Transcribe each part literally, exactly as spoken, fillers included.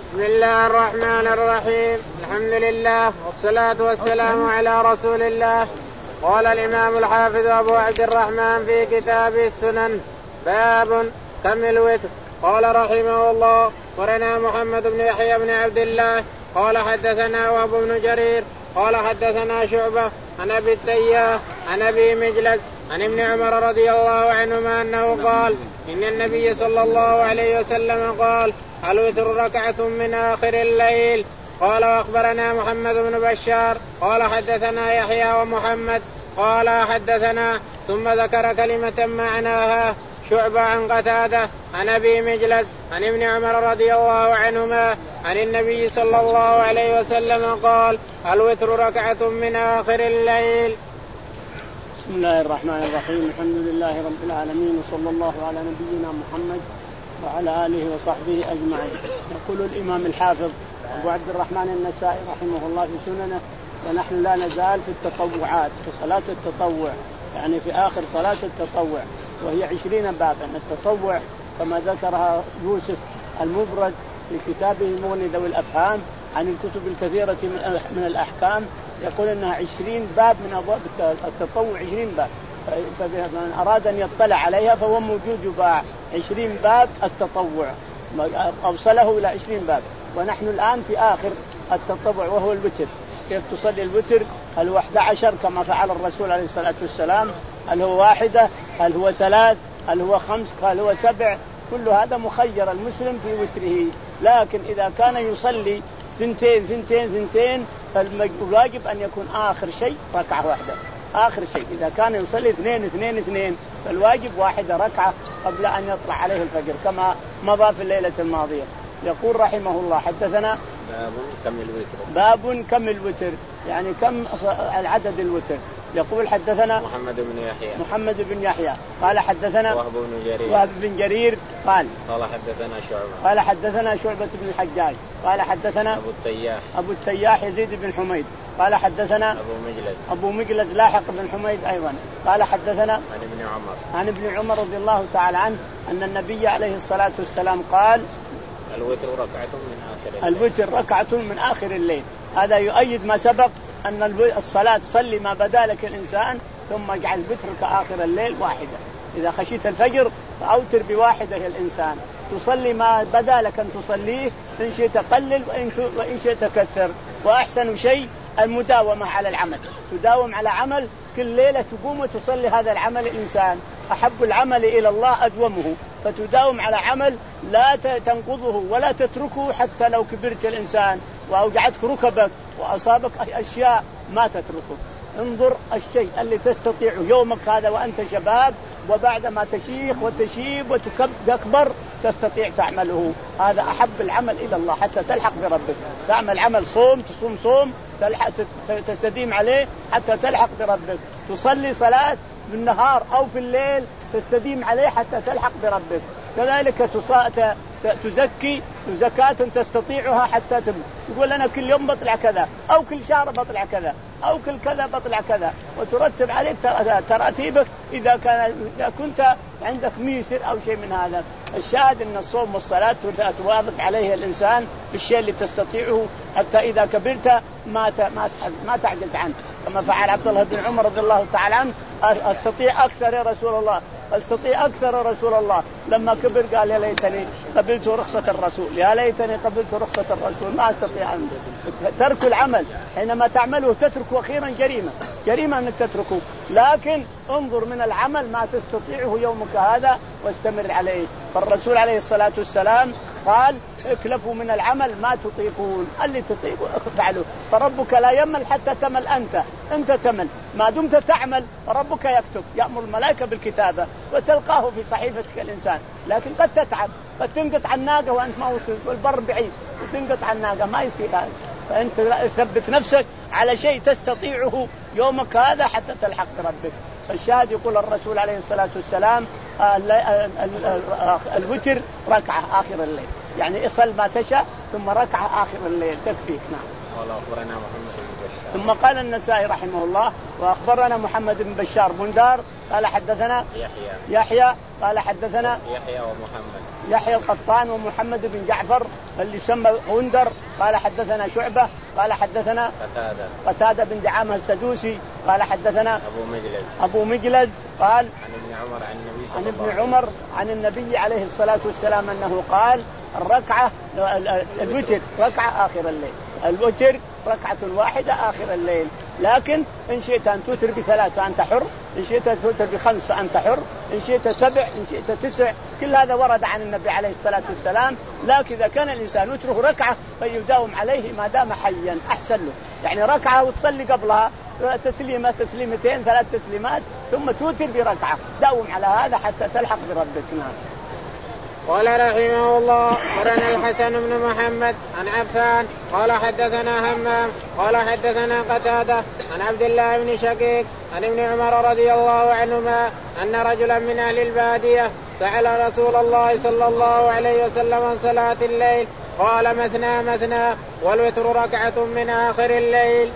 بسم الله الرحمن الرحيم. الحمد لله والصلاة والسلام على رسول الله. قال الإمام الحافظ أبو عبد الرحمن في كتابه السنن باب كم الوتر. قال رحمه الله قرنا محمد بن يحيى بن عبد الله قال حدثنا وهب بن جرير قال حدثنا شعبة عن أبي التياح عن أبي مجلس عن ابن عمر رضي الله عنهما أنه قال إن النبي صلى الله عليه وسلم قال الوتر ركعة من آخر الليل. قال وأخبرنا محمد بن بشار قال حدثنا يحيى ومحمد قال حدثنا ثم ذكر كلمة معناها شعبة عن قتادة عن أبي مجلس عن ابن عمر رضي الله عنهما عن النبي صلى الله عليه وسلم قال الوتر ركعة من آخر الليل. بسم الله الرحمن الرحيم. الحمد لله رب العالمين وصلى الله على نبينا محمد وعلى آله وصحبه أجمعين. يقول الإمام الحافظ أبو عبد الرحمن النسائي رحمه الله في سننه ونحن لا نزال في التطوعات في صلاة التطوع، يعني في آخر صلاة التطوع وهي عشرين بابا. التطوع كما ذكرها يوسف المبرد في كتابه مغني ذوي الأفهام عن الكتب الكثيرة من الأحكام، يقول أنها عشرين باب من أبواب التطوع، عشرين باب، فمن أراد أن يطلع عليها فهو موجود يباع. عشرين باب التطوع أوصله إلى عشرين باب، ونحن الآن في آخر التطوع وهو الوتر. كيف تصلي الوتر؟ هل هو أحد عشر كما فعل الرسول عليه الصلاة والسلام؟ هل هو واحدة؟ هل هو ثلاث؟ هل هو خمس؟ هل هو سبع؟ كل هذا مخير المسلم في وتره، لكن إذا كان يصلي ثنتين ثنتين ثنتين فالواجب أن يكون آخر شيء ركعة واحدة. آخر شيء إذا كان يصلي اثنين اثنين اثنين فالواجب واحدة ركعة قبل أن يطلع عليه الفجر كما مضى في الليلة الماضية. يقول رحمه الله حدثنا باب كم الوتر. باب كم الوتر يعني كم العدد الوتر. يقول حدثنا محمد بن يحيى محمد بن يحيى قال حدثنا وهب بن جرير وهب بن جرير قال قال حدثنا شعبة قال حدثنا شعبة بن الحجاج قال حدثنا أبو التياح أبو التياح يزيد بن حميد قال حدثنا أبو مجلس أبو مجلس لاحق بن حميد أيضا قال حدثنا عن ابن عمر عن ابن عمر رضي الله تعالى عنه أن النبي عليه الصلاة والسلام قال الوتر ركعة من آخر الليل. الوتر ركعة من آخر الليل. هذا يؤيد ما سبق أن الصلاة صلي ما بدا لك الإنسان ثم اجعل وترك آخر الليل واحدة. إذا خشيت الفجر فأوتر بواحدة يا الإنسان، تصلي ما بدا لك أن تصليه، إن شئت قلل وإن شئت كثر. وأحسن شيء المداومة على العمل، تداوم على عمل كل ليلة تقوم وتصلي هذا العمل. الإنسان أحب العمل إلى الله أدومه، فتداوم على عمل لا تنقضه ولا تتركه حتى لو كبرت الإنسان وأوجعتك ركبك وأصابك أشياء ما تتركه. انظر الشيء اللي تستطيع يومك هذا وأنت شباب، وبعد ما تشيخ وتشيب وتكبر تستطيع تعمله. هذا أحب العمل إلى الله حتى تلحق بربك. تعمل عمل صوم، تصوم صوم تلحق تستديم عليه حتى تلحق بربك. تصلي صلاة بالنهار أو في الليل تستديم عليه حتى تلحق بربك. كذلك تزكي زكاة تستطيعها حتى تم. يقول أنا كل يوم بطلع كذا، أو كل شهر بطلع كذا، أو كل كذا بطلع كذا، وترتب عليك تراتيبك إذا كان إذا كنت عندك ميسر أو شيء من هذا. الشاهد أن الصوم والصلاة تواظب عليه الإنسان بالشيء اللي تستطيعه حتى إذا كبرت ما ما ما تعجز عنه، كما فعل عبد الله بن عمر رضي الله تعالى عنه. أستطيع أكثر يا رسول الله، أستطيع أكثر يا رسول الله. لما كبر قال يا ليتني قبلت رخصة الرسول، يا ليتني قبلت رخصة الرسول. ما أستطيع أن ترك العمل حينما تعمله تتركه أخيرا جريمة، جريمة أنك تتركه. لكن انظر من العمل ما تستطيعه يومك هذا واستمر عليه. فالرسول عليه الصلاة والسلام قال اكلفوا من العمل ما تطيقون، اللي تطيقوا افعلوا، فربك لا يمل حتى تمل أنت. أنت تمل ما دمت تعمل، ربك يكتب، يأمر الملائكة بالكتابة وتلقاه في صحيفتك الإنسان. لكن قد تتعب، قد تنقطع الناقة وأنت ما وصلت والبر بعيد وتنقطع الناقة، ما يصير هذا. فأنت ثبت نفسك على شيء تستطيعه يومك هذا حتى تلحق بربك. الشاهد يقول الرسول عليه الصلاة والسلام الوتر ركعة آخر الليل، يعني اصل ما تشاء ثم ركعة آخر الليل تكفيك. نعم. قال أخبرنا محمد بن بشار. ثم قال النسائي رحمه الله وأخبرنا محمد بن بشار بندار قال حدثنا يحيى يحيى قال حدثنا يحيى ومحمد يحيى القطان ومحمد بن جعفر اللي يسمى غندر قال حدثنا شعبة قال حدثنا قتادة قتادة بن دعامة السدوسي قال حدثنا أبو مجلز أبو مجلز قال عن ابن عمر عن النبي صلى عن الله ابن عليه عمر عن النبي عليه الصلاة والسلام أنه قال الركعة الوتر ركعة آخر الليل، الوتر ركعة واحدة آخر الليل، لكن إن شئت أن توتر بثلاث فأنت حر، إن شئت أن توتر بخمس فأنت حر، إن شئت سبع، إن شئت تسع، كل هذا ورد عن النبي عليه الصلاة والسلام. لكن إذا كان الإنسان يترك ركعة فيداوم عليه ما دام حيا أحسن له، يعني ركعة وتصلي قبلها تسليمة تسليمتين ثلاث تسليمات ثم توتر بركعة، داوم على هذا حتى تلحق بربك. نعم. قال رحمه الله قرن الحسن بن محمد عن عفان قال حدثنا همام قال حدثنا قتادة عن عبد الله بن شقيق عن ابن عمر رضي الله عنهما أن رجلا من أهل البادية سأل رسول الله صلى الله عليه وسلم عن صلاة الليل قال مثنى مثنى والوتر ركعة من آخر الليل.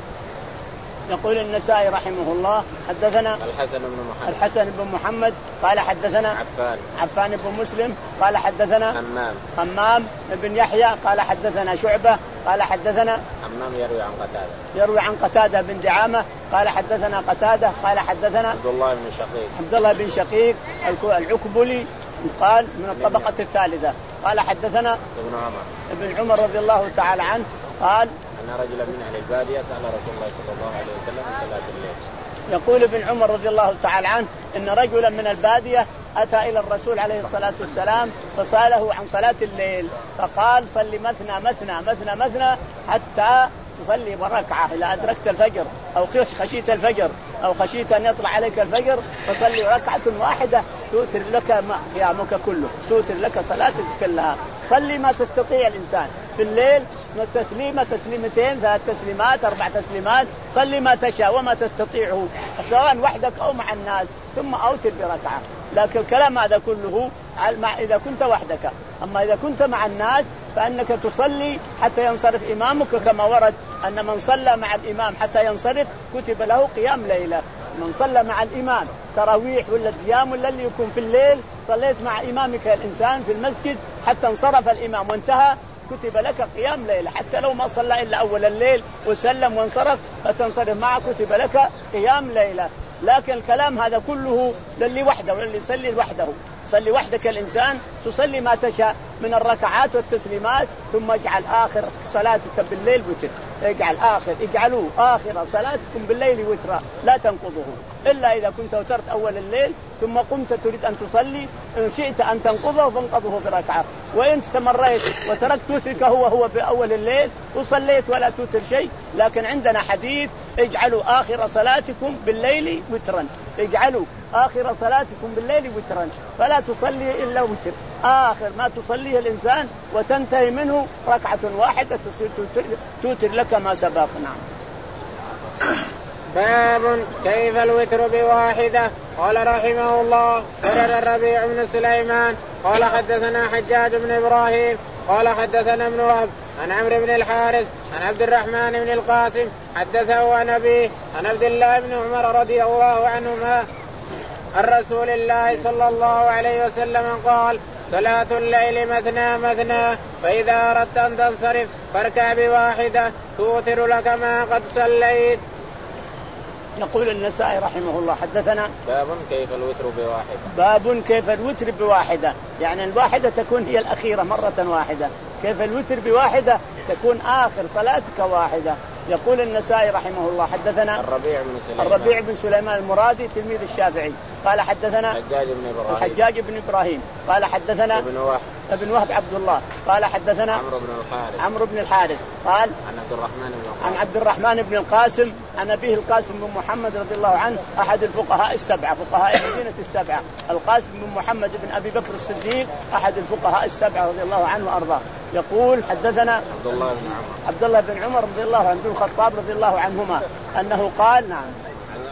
يقول النسائي رحمه الله حدثنا الحسن بن محمد الحسن بن محمد قال حدثنا عفان عفان بن مسلم قال حدثنا همام همام بن يحيى قال حدثنا شعبة قال حدثنا همام يروي عن قتادة يروي عن قتادة بن دعامة قال حدثنا قتادة قال حدثنا عبد الله بن شقيق عبد الله بن شقيق العكبلي قال من الطبقة الثالثة قال حدثنا ابن عمر ابن عمر رضي الله تعالى عنه قال أن رجلا من أهل البادية سأل رسول الله صلى الله عليه وسلم عن صلاة الليل. يقول ابن عمر رضي الله تعالى عنه إن رجلا من البادية أتى إلى الرسول عليه الصلاة والسلام فسأله عن صلاة الليل فقال صلي مثنى مثنى مثنى مثنى حتى تصلي بركعة إذا أدركت الفجر أو خشيت الفجر أو خشيت أن يطلع عليك الفجر فصلي ركعة واحدة توتر لك قيامك كله، توتر لك صلاتك كلها. صلي ما تستطيع الإنسان في الليل، تسليمة تسليمتين ثلاث تسليمات أربع تسليمات، صلي ما تشاء وما تستطيعه سواء وحدك أو مع الناس ثم أوتر بركعة. لكن الكلام هذا كله إذا كنت وحدك، أما إذا كنت مع الناس فأنك تصلي حتى ينصرف إمامك كما ورد أن من صلى مع الإمام حتى ينصرف كتب له قيام ليلة. من صلى مع الإمام تراويح ولا صيام ولا اللي يكون في الليل صليت مع إمامك الإنسان في المسجد حتى انصرف الإمام وانتهى كتب لك قيام ليلة، حتى لو ما صلى إلا أول الليل وسلم وانصرف فتنصرف معه كتب لك قيام ليلة. لكن الكلام هذا كله للي وحده وللي يصلي لوحده. صلي وحدك الإنسان تصلي ما تشاء من الركعات والتسليمات ثم اجعل آخر صلاتك بالليل وتر، اجعل آخر اجعلوا آخر صلاتكم بالليل وترا لا تنقضه إلا إذا كنت وترت أول الليل ثم قمت تريد أن تصلي إن شئت أن تنقضه فانقضه بركعة، وإن استمريت وتركت توترك هو هو بأول الليل وصليت ولا توتر شيء. لكن عندنا حديث اجعلوا آخر صلاتكم بالليل وترا، اجعلوا آخر صلاتكم بالليل وترا فلا تصلي إلا وتر، آخر ما تصليه الإنسان وتنتهي منه ركعة واحدة تصير توتر, توتر لك ما سبق. نعم. باب كيف الوتر بواحدة. قال رحمه الله قرر الربيع بن سليمان قال حدثنا حجاج بن إبراهيم قال حدثنا ابن وهب عن عمرو بن الحارث عن عبد الرحمن بن القاسم حدثه عن أبيه عن عبد الله بن عمر رضي الله عنهما عن رسول الله صلى الله عليه وسلم قال صلاة الليل مثنى مثنى فإذا أردت أن تنصرف فاركع بواحدة توتر لك ما قد صليت. يقول النسائي رحمه الله حدثنا باب كيف الوتر بواحدة. باب كيف الوتر بواحدة، يعني الواحدة تكون هي الأخيرة مرة واحدة، كيف الوتر بواحدة تكون آخر صلاتك واحدة. يقول النسائي رحمه الله حدثنا الربيع بن سليمان الربيع بن سليمان المرادي تلميذ الشافعي قال حدثنا الحجاج بن إبراهيم الحجاج بن إبراهيم قال حدثنا ابن وهب ابن وهب عبد الله قال حدثنا عمرو بن الحارث عمرو بن الحارث قال عن عبد الرحمن بن القاسم عن عبد الرحمن بن القاسم عن أبيه القاسم بن محمد رضي الله عنه أحد الفقهاء السبعة فقهاء المدينة السبعة، القاسم بن محمد بن أبي بكر الصديق أحد الفقهاء السبعة رضي الله عنه وأرضاه. يقول حدثنا عبد الله بن عمر عبد الله بن عمر رضي الله عنه بن الخطاب رضي الله عنهما أنه قال نعم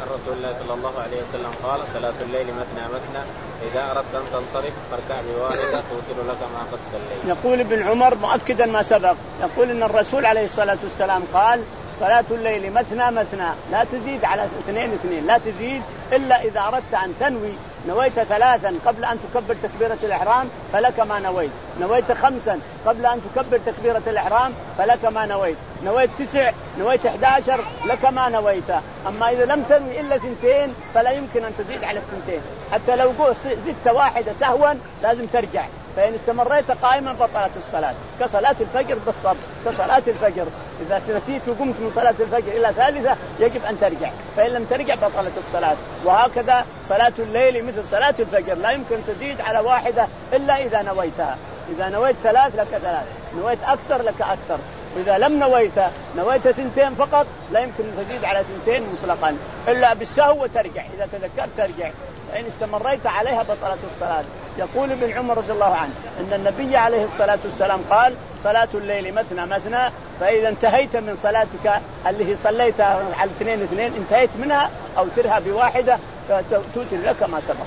رسول الله صلى الله عليه وسلم قال صلاة الليل مثنى مثنى إذا أردت أن تنصرف فاركع بواحدة توتر لك ما قد صليت. يقول ابن عمر مؤكدا ما سبق، يقول إن الرسول عليه الصلاة والسلام قال صلاة الليل مثنى مثنى لا تزيد على اثنين اثنين، لا تزيد إلا إذا أردت أن تنوي نويت ثلاثا قبل أن تكبر تكبيرة الإحرام فلك ما نويت، نويت خمسا قبل أن تكبر تكبيرة الإحرام فلك ما نويت، نويت تسع نويت إحدى عشر لك ما نويت. أما إذا لم تنوي إلا ثنتين فلا يمكن أن تزيد على الثنتين، حتى لو زدت واحدة سهوا لازم ترجع، فإن استمريت قائما بطلت الصلاة كصلاة الفجر بالضبط، كصلاة الفجر إذا نسيت وقمت من صلاة الفجر إلى ثالثة يجب أن ترجع، فإن لم ترجع بطلت الصلاة. وهكذا صلاة الليل مثل صلاة الفجر لا يمكن تزيد على واحدة إلا إذا نويتها، إذا نويت ثلاث لك ثلاث، نويت أكثر لك أكثر، وإذا لم نويت نويت ثنتين فقط لا يمكن أن تزيد على ثنتين مطلقا إلا بالسهو وترجع، إذا تذكرت ترجع، فإن استمريت عليها بطلت الصلاة. يقول ابن عمر رضي الله عنه أن النبي عليه الصلاة والسلام قال صلاة الليل مثنى مثنى، فإذا انتهيت من صلاتك اللي صليتها على اثنين اثنين انتهيت منها أو ترها بواحدة توتر لك ما سبق.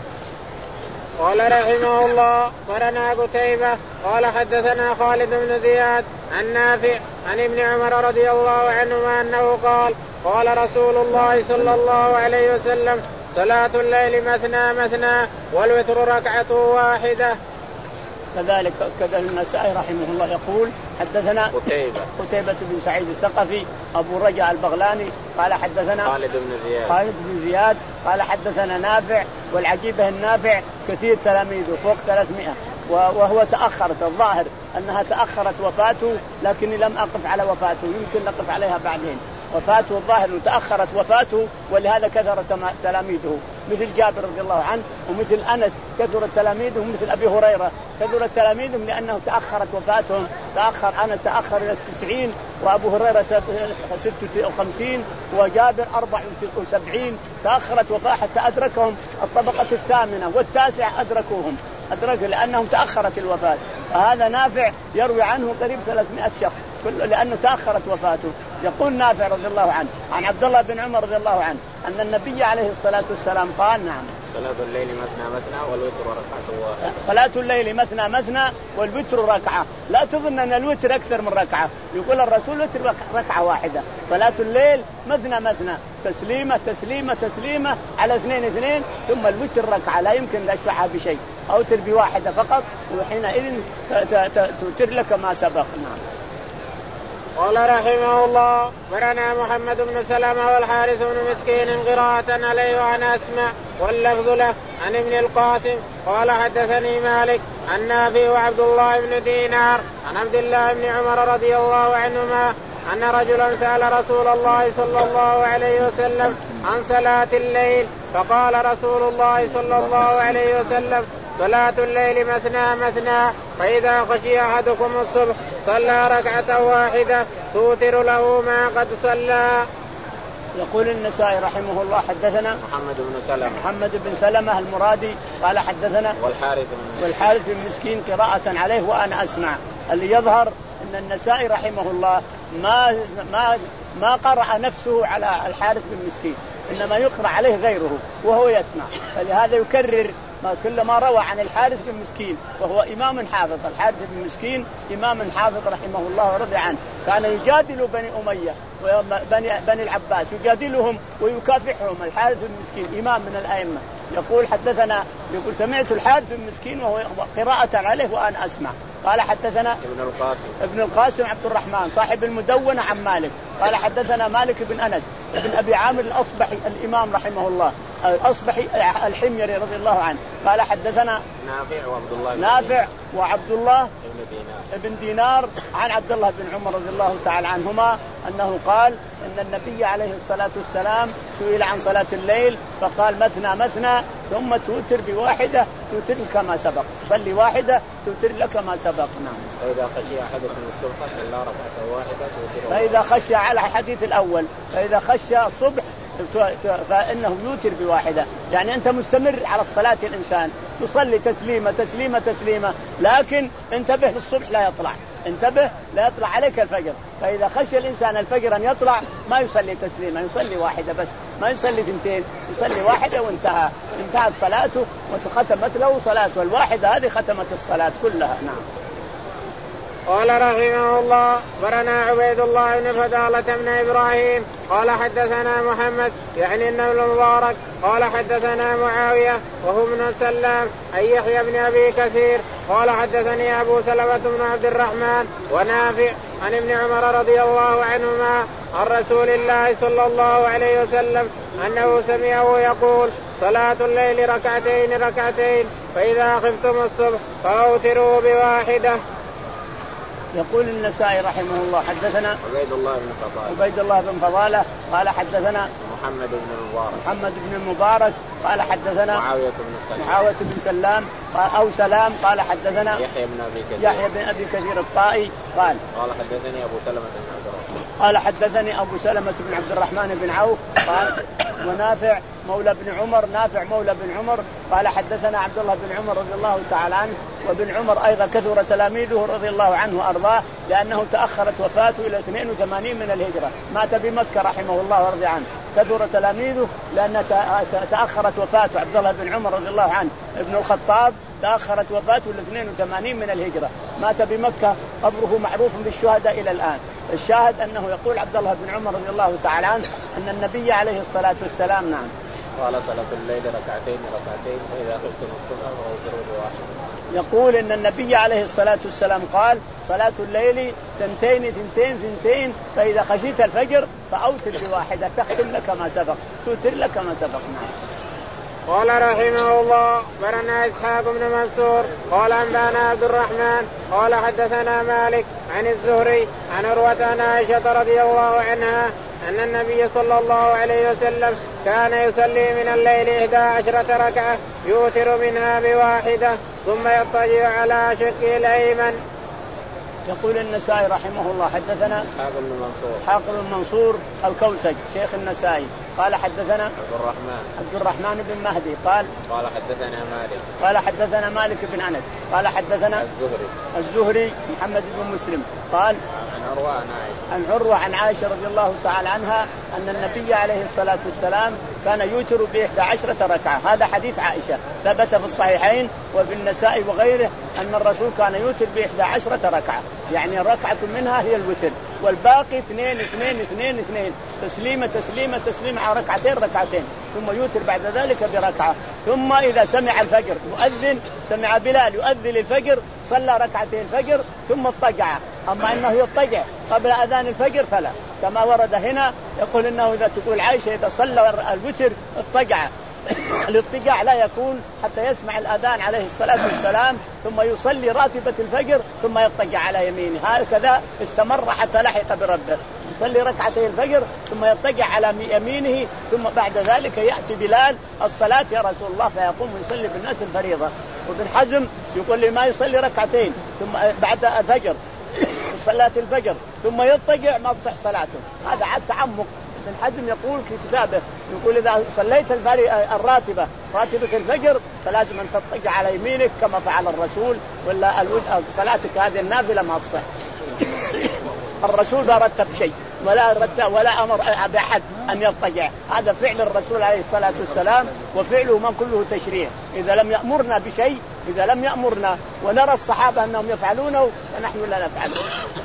قال رحمه الله قرنا قتيبة قال حدثنا خالد بن زياد عن نافع عن ابن عمر رضي الله عنهما أنه قال قال رسول الله صلى الله عليه وسلم صلاة الليل مثنى مثنى والوتر ركعة واحدة. كذلك كذا النسائي رحمه الله يقول حدثنا قتيبة قتيبة بن سعيد الثقفي أبو رجاء البغلاني قال حدثنا خالد بن زياد خالد بن زياد قال حدثنا نافع، والعجيبة النافع كثير تلاميذه فوق ثلاثمائة، وهو تأخرت الظاهر أنها تأخرت وفاته، لكني لم أقف على وفاته، يمكن نقف عليها بعدين. وفاته الظاهر تأخرت وفاته ولهذا كثر تلاميذه، مثل جابر رضي الله عنه ومثل أنس كثر تلاميذه، ومثل أبي هريرة كثر تلاميذهم لأنه تأخرت وفاتهم، تأخر أنا تأخر إلى التسعين، وأبو هريرة ستة وخمسين، وجابر أربع وسبعين، تأخرت وفاة حتى أدركهم الطبقة الثامنة والتاسعة أدركوهم أدركوا لأنهم تأخرت الوفاة. فهذا نافع يروي عنه قريب ثلاثمائة شخص كله لأنه تأخرت وفاته. يقول نافع رضي الله عنه عن عبد الله بن عمر رضي الله عنه أن النبي عليه الصلاة والسلام قال نعم صلاة الليل مثنى مثنى والوتر ركعة واحدة. صلاة الليل مثنى مثنى والوتر ركعة، لا تظن أن الوتر أكثر من ركعة، يقول الرسول وتر ركعة واحدة. صلاة الليل مثنى مثنى تسليمة تسليمة تسليمة على اثنين اثنين ثم الوتر ركعة، لا يمكن أن تشفعها بشيء، أوتر بواحدة فقط وحينئذ توتر لك ما سبق. نعم. قال رحمه الله برنا محمد بن سلمة والحارث بن مسكين قراءة عليه وعن أسمع واللفظ له عن ابن القاسم قال حدثني مالك عن نافع وعبد الله بن دينار عن عبد الله بن عمر رضي الله عنهما أن رجلا سأل رسول الله صلى الله عليه وسلم عن صلاة الليل فقال رسول الله صلى الله عليه وسلم صلاة الليل مثنى مثنى فإذا خشي أحدكم الصبح صلى ركعة واحدة توتر له ما قد صلى. يقول النسائي رحمه الله حدثنا محمد بن سلمة محمد بن سلمة المرادي قال حدثنا والحارث بن والحارث بن مسكين قراءة عليه وأنا أسمع. اللي يظهر أن النسائي رحمه الله ما ما ما قرأ نفسه على الحارث بن مسكين، إنما يقرأ عليه غيره وهو يسمع، فلهذا يكرر ما كل ما روى عن الحارث بن مسكين وهو إمام حافظ. الحارث بن مسكين إمام حافظ رحمه الله ورضي عنه، كان يجادل بني أمية وبني بني العباس يجادلهم ويكافحهم. الحارث بن مسكين إمام من الأئمة. يقول حدثنا يقول سمعت الحارث بن مسكين وهو قراءة عليه وأنا أسمع. قال حدثنا ابن القاسم ابن القاسم عبد الرحمن صاحب المدونة عن مالك قال حدثنا مالك بن أنس بن أبي عامر الأصبحي الإمام رحمه الله الأصبحي الحميري رضي الله عنه قال حدثنا نافع وعبد الله نافع وعبد الله ابن دينار ابن دينار عن عبد الله بن عمر رضي الله تعالى عنهما أنه قال إن النبي عليه الصلاة والسلام سئل عن صلاة الليل فقال مثنى مثنى ثم توتر بواحدة توتر لك ما سبق، تصلي واحدة توتر لك ما سبق. نعم. فإذا خشي أحدكم الصبح صلى ركعة واحدة توتر. فإذا خشى على الحديث الأول فإذا خشى الصبح فإنه يوتر بواحدة، يعني أنت مستمر على الصلاة الإنسان تصلي تسليمة تسليمة تسليمة، لكن انتبه للصبح لا يطلع، انتبه لا يطلع عليك الفجر، فإذا خشى الإنسان الفجر أن يطلع ما يصلي تسليمة يصلي واحدة بس. ما يصلي ثنتين، يصلي واحدة وانتهى، انتهت صلاته وختمت له صلاته، الواحدة هذه ختمت الصلاة كلها. نعم. قال رحمه الله برنا عبيد الله بن فضالة بن إبراهيم قال حدثنا محمد يعني ابن المبارك قال حدثنا معاوية وهو ابن سلام أي يحيى بن أبي كثير قال حدثني أبو سلمة بن عبد الرحمن ونافع عن ابن عمر رضي الله عنهما عن رسول الله صلى الله عليه وسلم أنه سمعه يقول صلاة الليل ركعتين ركعتين فإذا خفتم الصبح فأوتروا بواحدة. يقول النسائي رحمه الله حدثنا عبيد الله بن فضالة عبيد الله بن فضالة قال حدثنا محمد بن المبارك محمد بن المبارك قال حدثنا معاوية بن سلام معاوية بن سلام أو سلام قال حدثنا يحيى بن أبي كثير يحيى بن أبي كثير الطائي قال قال حدثني أبو سلمة بن عبد الرحمن قال حدثني أبو سلمة بن عبد الرحمن بن عوف قال ونافع مولى بن عمر نافع مولى بن عمر قال حدثنا عبد الله بن عمر رضي الله تعالى عنه وابن عمر أيضا كثر تلاميذه رضي الله عنه وأرضاه لأنه تأخرت وفاته إلى اثنين وثمانين من الهجرة مات بمكة رحمه الله ورضي عنه كثر تلاميذه لأن تأخرت وفاته عبد الله بن عمر رضي الله عنه ابن الخطاب تأخرت وفاته إلى اثنين وثمانين من الهجرة مات بمكة قبره معروف بالشهداء إلى الآن. الشاهد أنه يقول عبد الله بن عمر رضي الله تعالى عنه أن النبي عليه الصلاة والسلام نعم قال صلاة الليل ركعتين ركعتين فإذا خفتم الصبح فأوتروا بواحدة. يقول إن النبي عليه الصلاة والسلام قال صلاة الليل ثنتين ثنتين ثنتين فإذا خشيت الفجر فأوتر بواحدة تختم لك ما سبق توتر لك ما سبق. قال رحمه الله برنا إسحاق بن منصور قال أنبانا عبد الرحمن قال حدثنا مالك عن الزهري عن عروة عن عائشة رضي الله عنها أن النبي صلى الله عليه وسلم كان يصلي من الليل إحدى عشرة ركعة يوتر منها بواحدة ثم يضطجع على شقه الأيمن. يقول النسائي رحمه الله حدثنا إسحاق بن منصور إسحاق بن منصور الكوسج شيخ النسائي قال حدثنا عبد الرحمن عبد الرحمن بن مهدي قال قال حدثنا مالك قال حدثنا مالك بن أنس قال حدثنا الزهري الزهري محمد بن مسلم قال عن عروة عن عائشة عن عروة عن عائشة رضي الله تعالى عنها أن النبي عليه الصلاة والسلام كان يوتر بإحدى عشرة ركعة. هذا حديث عائشة ثبت في الصحيحين وفي النسائي وغيره أن الرسول كان يوتر بإحدى عشرة ركعة يعني ركعة منها هي الوتر والباقي اثنين اثنين اثنين اثنين تسليمة تسليمة تسليمة على ركعتين ركعتين ثم يوتر بعد ذلك بركعة. ثم إذا سمع الفجر يؤذن سمع بلال يؤذن الفجر صلى ركعتين الفجر ثم اضطجع. أما أنه يضطجع قبل أذان الفجر فلا كما ورد هنا يقول إنه إذا تقول عائشة إذا صلى الوتر اضطجع. الاضطجاع لا يكون حتى يسمع الأذان عليه الصلاة والسلام ثم يصلي راتبة الفجر ثم يضطجع على يمينه هكذا استمر حتى لحق بربه يصلي ركعتي الفجر ثم يضطجع على يمينه ثم بعد ذلك يأتي بلال الصلاة يا رسول الله فيقوم ويصلي بالناس الفريضة. وابن حزم يقول لي ما يصلي ركعتين ثم بعد الفجر صلاة الفجر ثم يضطجع ما تصح صلاته. هذا عاد تعمق. ابن حزم يقول في كتابه يقول إذا صليت الراتبة راتبة الفجر فلازم أن تضطجع على يمينك كما فعل الرسول ولا صلاتك هذه النافلة ما تصح. الرسول لا رتب شيء ولا رتب ولا أمر بأحد أن يضطجع. هذا فعل الرسول عليه الصلاة والسلام وفعله من كله تشريع. إذا لم يأمرنا بشيء إذا لم يأمرنا ونرى الصحابة أنهم يفعلونه فنحن لا نفعله.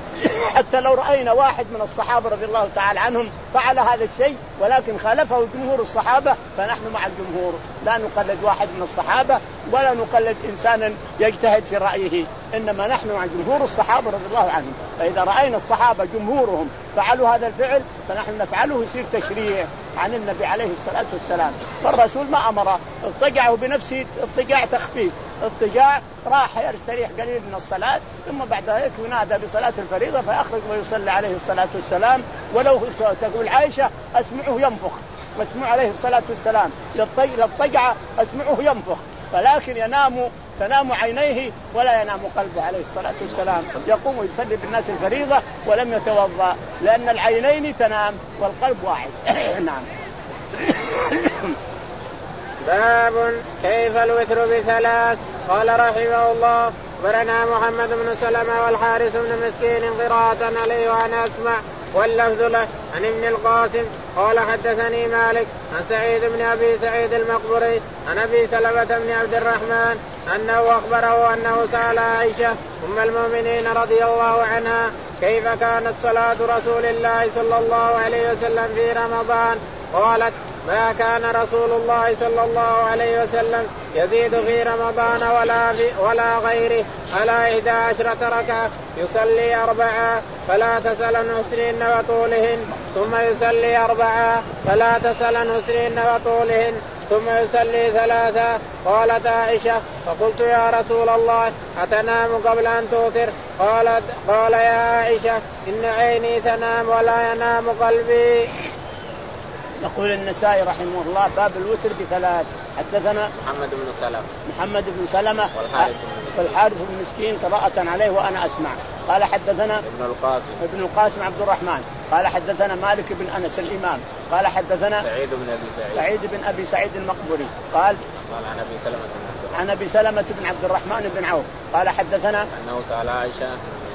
حتى لو رأينا واحد من الصحابة رضي الله تعالى عنهم فعل هذا الشيء ولكن خالفه جمهور الصحابة فنحن مع الجمهور لا نقلد واحد من الصحابة ولا نقلد إنسانا يجتهد في رأيه إنما نحن مع جمهور الصحابة رضي الله عنهم. فإذا رأينا الصحابة جمهورهم فعلوا هذا الفعل فنحن نفعله يصير تشريع عن النبي عليه الصلاة والسلام. فالرسول ما أمره اضطجعه بنفسه اضطجاع تخفيف اضطجاع راح يستريح قليل من الصلاة ثم بعد ذلك ينادى بصلاة الفريضة فيخرج ويصلي عليه الصلاة والسلام. ولو تقول عائشة أسمعه ينفخ واسمع عليه الصلاة والسلام للطجعة أسمعه ينفخ ولكن ينام تنام عينيه ولا ينام قلبه عليه الصلاة والسلام. يقوم ويصلي بالناس الفريضة ولم يتوضأ لأن العينين تنام والقلب واعي. نعم. باب كيف الوتر بثلاث. قال رحمه الله برنا محمد بن سلمة والحارث بن مسكين قراءة عليه وأنا أسمع واللفظ له. عن ابن القاسم قال حدثني مالك عن سعيد بن أبي سعيد المقبري عن أبي سلمة بن عبد الرحمن أنه أخبره أنه سأل عائشة أم المؤمنين رضي الله عنها كيف كانت صلاة رسول الله صلى الله عليه وسلم في رمضان. قالت ما كان رسول الله صلى الله عليه وسلم يزيد في رمضان ولا, في ولا غيره على إحدى عشرة ركعة يصلي أربعة فلا تسأل عن حسنهن وطولهن ثم يصلي أربعة فلا تسأل عن حسنهن وطولهن ثم يصلي ثلاثة. قالت عائشة فقلت يا رسول الله أتنام قبل أن توتر؟ قالت قال يا عائشة إن عيني تنام ولا ينام قلبي. يقول النسائي رحمه الله باب الوتر بثلاث. حدثنا محمد بن سلمة محمد بن سلمة والحارث بن مسكين قراءة عليه وأنا أسمع. قال حدثنا ابن القاسم ابن القاسم عبد الرحمن قال حدثنا مالك بن أنس الإمام قال حدثنا سعيد بن أبي سعيد, سعيد بن أبي سعيد المقبري قال قال عن أبي سلمة عن أبي سلمة بن عبد الرحمن بن عوف قال حدثنا أنه سأل عائشة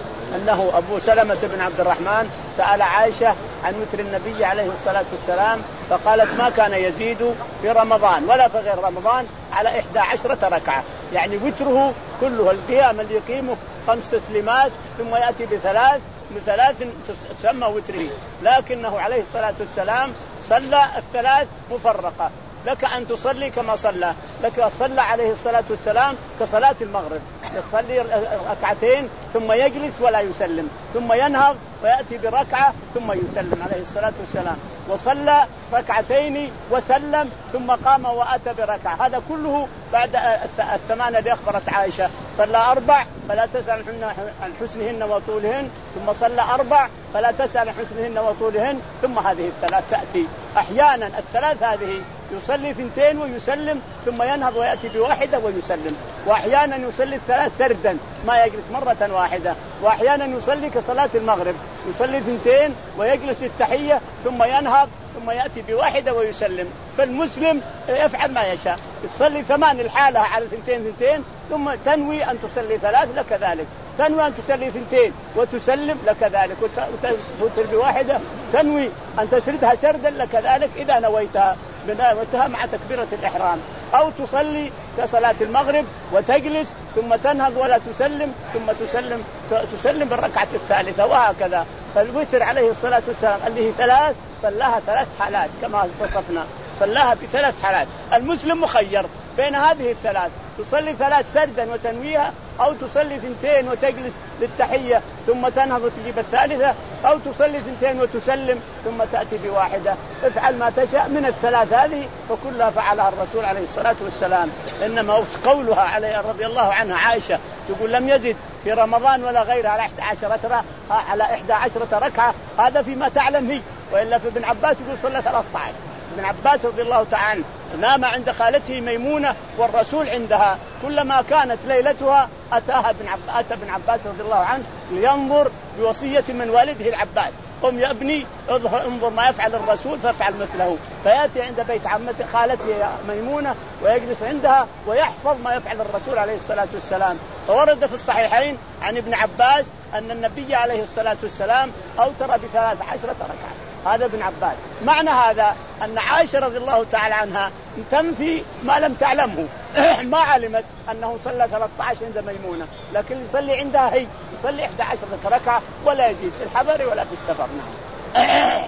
أنه أبو سلمة بن عبد الرحمن سأل عائشة عن وتر النبي عليه الصلاة والسلام فقالت ما كان يزيد في رمضان ولا في غير رمضان على إحدى عشرة ركعة، يعني وتره كله القيام اللي يقيمه خمس تسليمات ثم يأتي بثلاث بثلاث تسمى وتره، لكنه عليه الصلاة والسلام صلى الثلاث مفرقة. لك أن تصلي كما صلى، لك صلى عليه الصلاة والسلام كصلاة المغرب، يصلي ركعتين ثم يجلس ولا يسلم ثم ينهض ويأتي بركعة ثم يسلم عليه الصلاة والسلام، وصلى ركعتين وسلم ثم قام وأتى بركعة. هذا كله بعد الثمانية اللي أخبرت عائشة. صلى أربع فلا تسأل عن حسنهن وطولهن، ثم صلى أربع فلا تسأل عن حسنهن وطولهن، ثم هذه الثلاث تأتي. أحيانا الثلاث هذه يصلي ثنتين ويسلم ثم ينهض ويأتي بواحدة ويسلم، وأحيانا يصلي الثلاث سردا ما يجلس مرة واحدة، وأحيانا يصلي كصلاة المغرب يصلي ثنتين ويجلس للتحية ثم ينهض ثم يأتي بواحدة ويسلم. فالمسلم يفعل ما يشاء، تصلي ثمان الحالة على ثنتين ثنتين ثم تنوي أن تصلي ثلاث لك ذلك، تنوي أن تصلي ثنتين وتسلم لك ذلك، وتوتر بواحدة تنوي أن تسردها سردا لك ذلك إذا نويتها بنويتها مع تكبيرة الإحرام، أو تصلي كصلاة المغرب وتجلس ثم تنهض ولا تسلم ثم تسلم تسلم بالركعة الثالثة، وهكذا. فالوتر عليه الصلاة والسلام اللي هي ثلاث صلاها ثلاث حالات كما وصفنا، صلاها بثلاث حالات. المسلم مخير بين هذه الثلاث، تصلي ثلاث سردا وتنويها، أو تصلي ثنتين وتجلس للتحية ثم تنهض وتجيب الثالثة، أو تصلي ثنتين وتسلم ثم تأتي بواحدة. افعل ما تشاء من الثلاث هذه فكلها فعلها الرسول عليه الصلاة والسلام. إنما قولها عليه رضي الله عنها عائشة تقول لم يزد في رمضان ولا غيره على إحدى عشرة على إحدى عشرة ركعة، هذا فيما تعلم هي، وإلا في ابن عباس يقول صلى ثلاثة عشر. ابن عباس رضي الله تعالى عنه نام عند خالته ميمونة والرسول عندها، كلما كانت ليلتها أتاها ابن عب... أتى ابن عباس رضي الله عنه لينظر بوصية من والده العباس، قم يا ابني انظر ما يفعل الرسول فافعل مثله. فيأتي عند بيت عمته خالته ميمونة ويجلس عندها ويحفظ ما يفعل الرسول عليه الصلاة والسلام. فورد في الصحيحين عن ابن عباس أن النبي عليه الصلاة والسلام أوتر بثلاث عشرة ركعة. هذا ابن عباس. معنى هذا أن عائشة رضي الله تعالى عنها تنفي ما لم تعلمه ما علمت أنه صلى ثلاثة عشر عند ميمونة، لكن يصلي عندها هي يصلي إحدى عشرة ركعة ولا يزيد في الحضر ولا في السفر. نعم.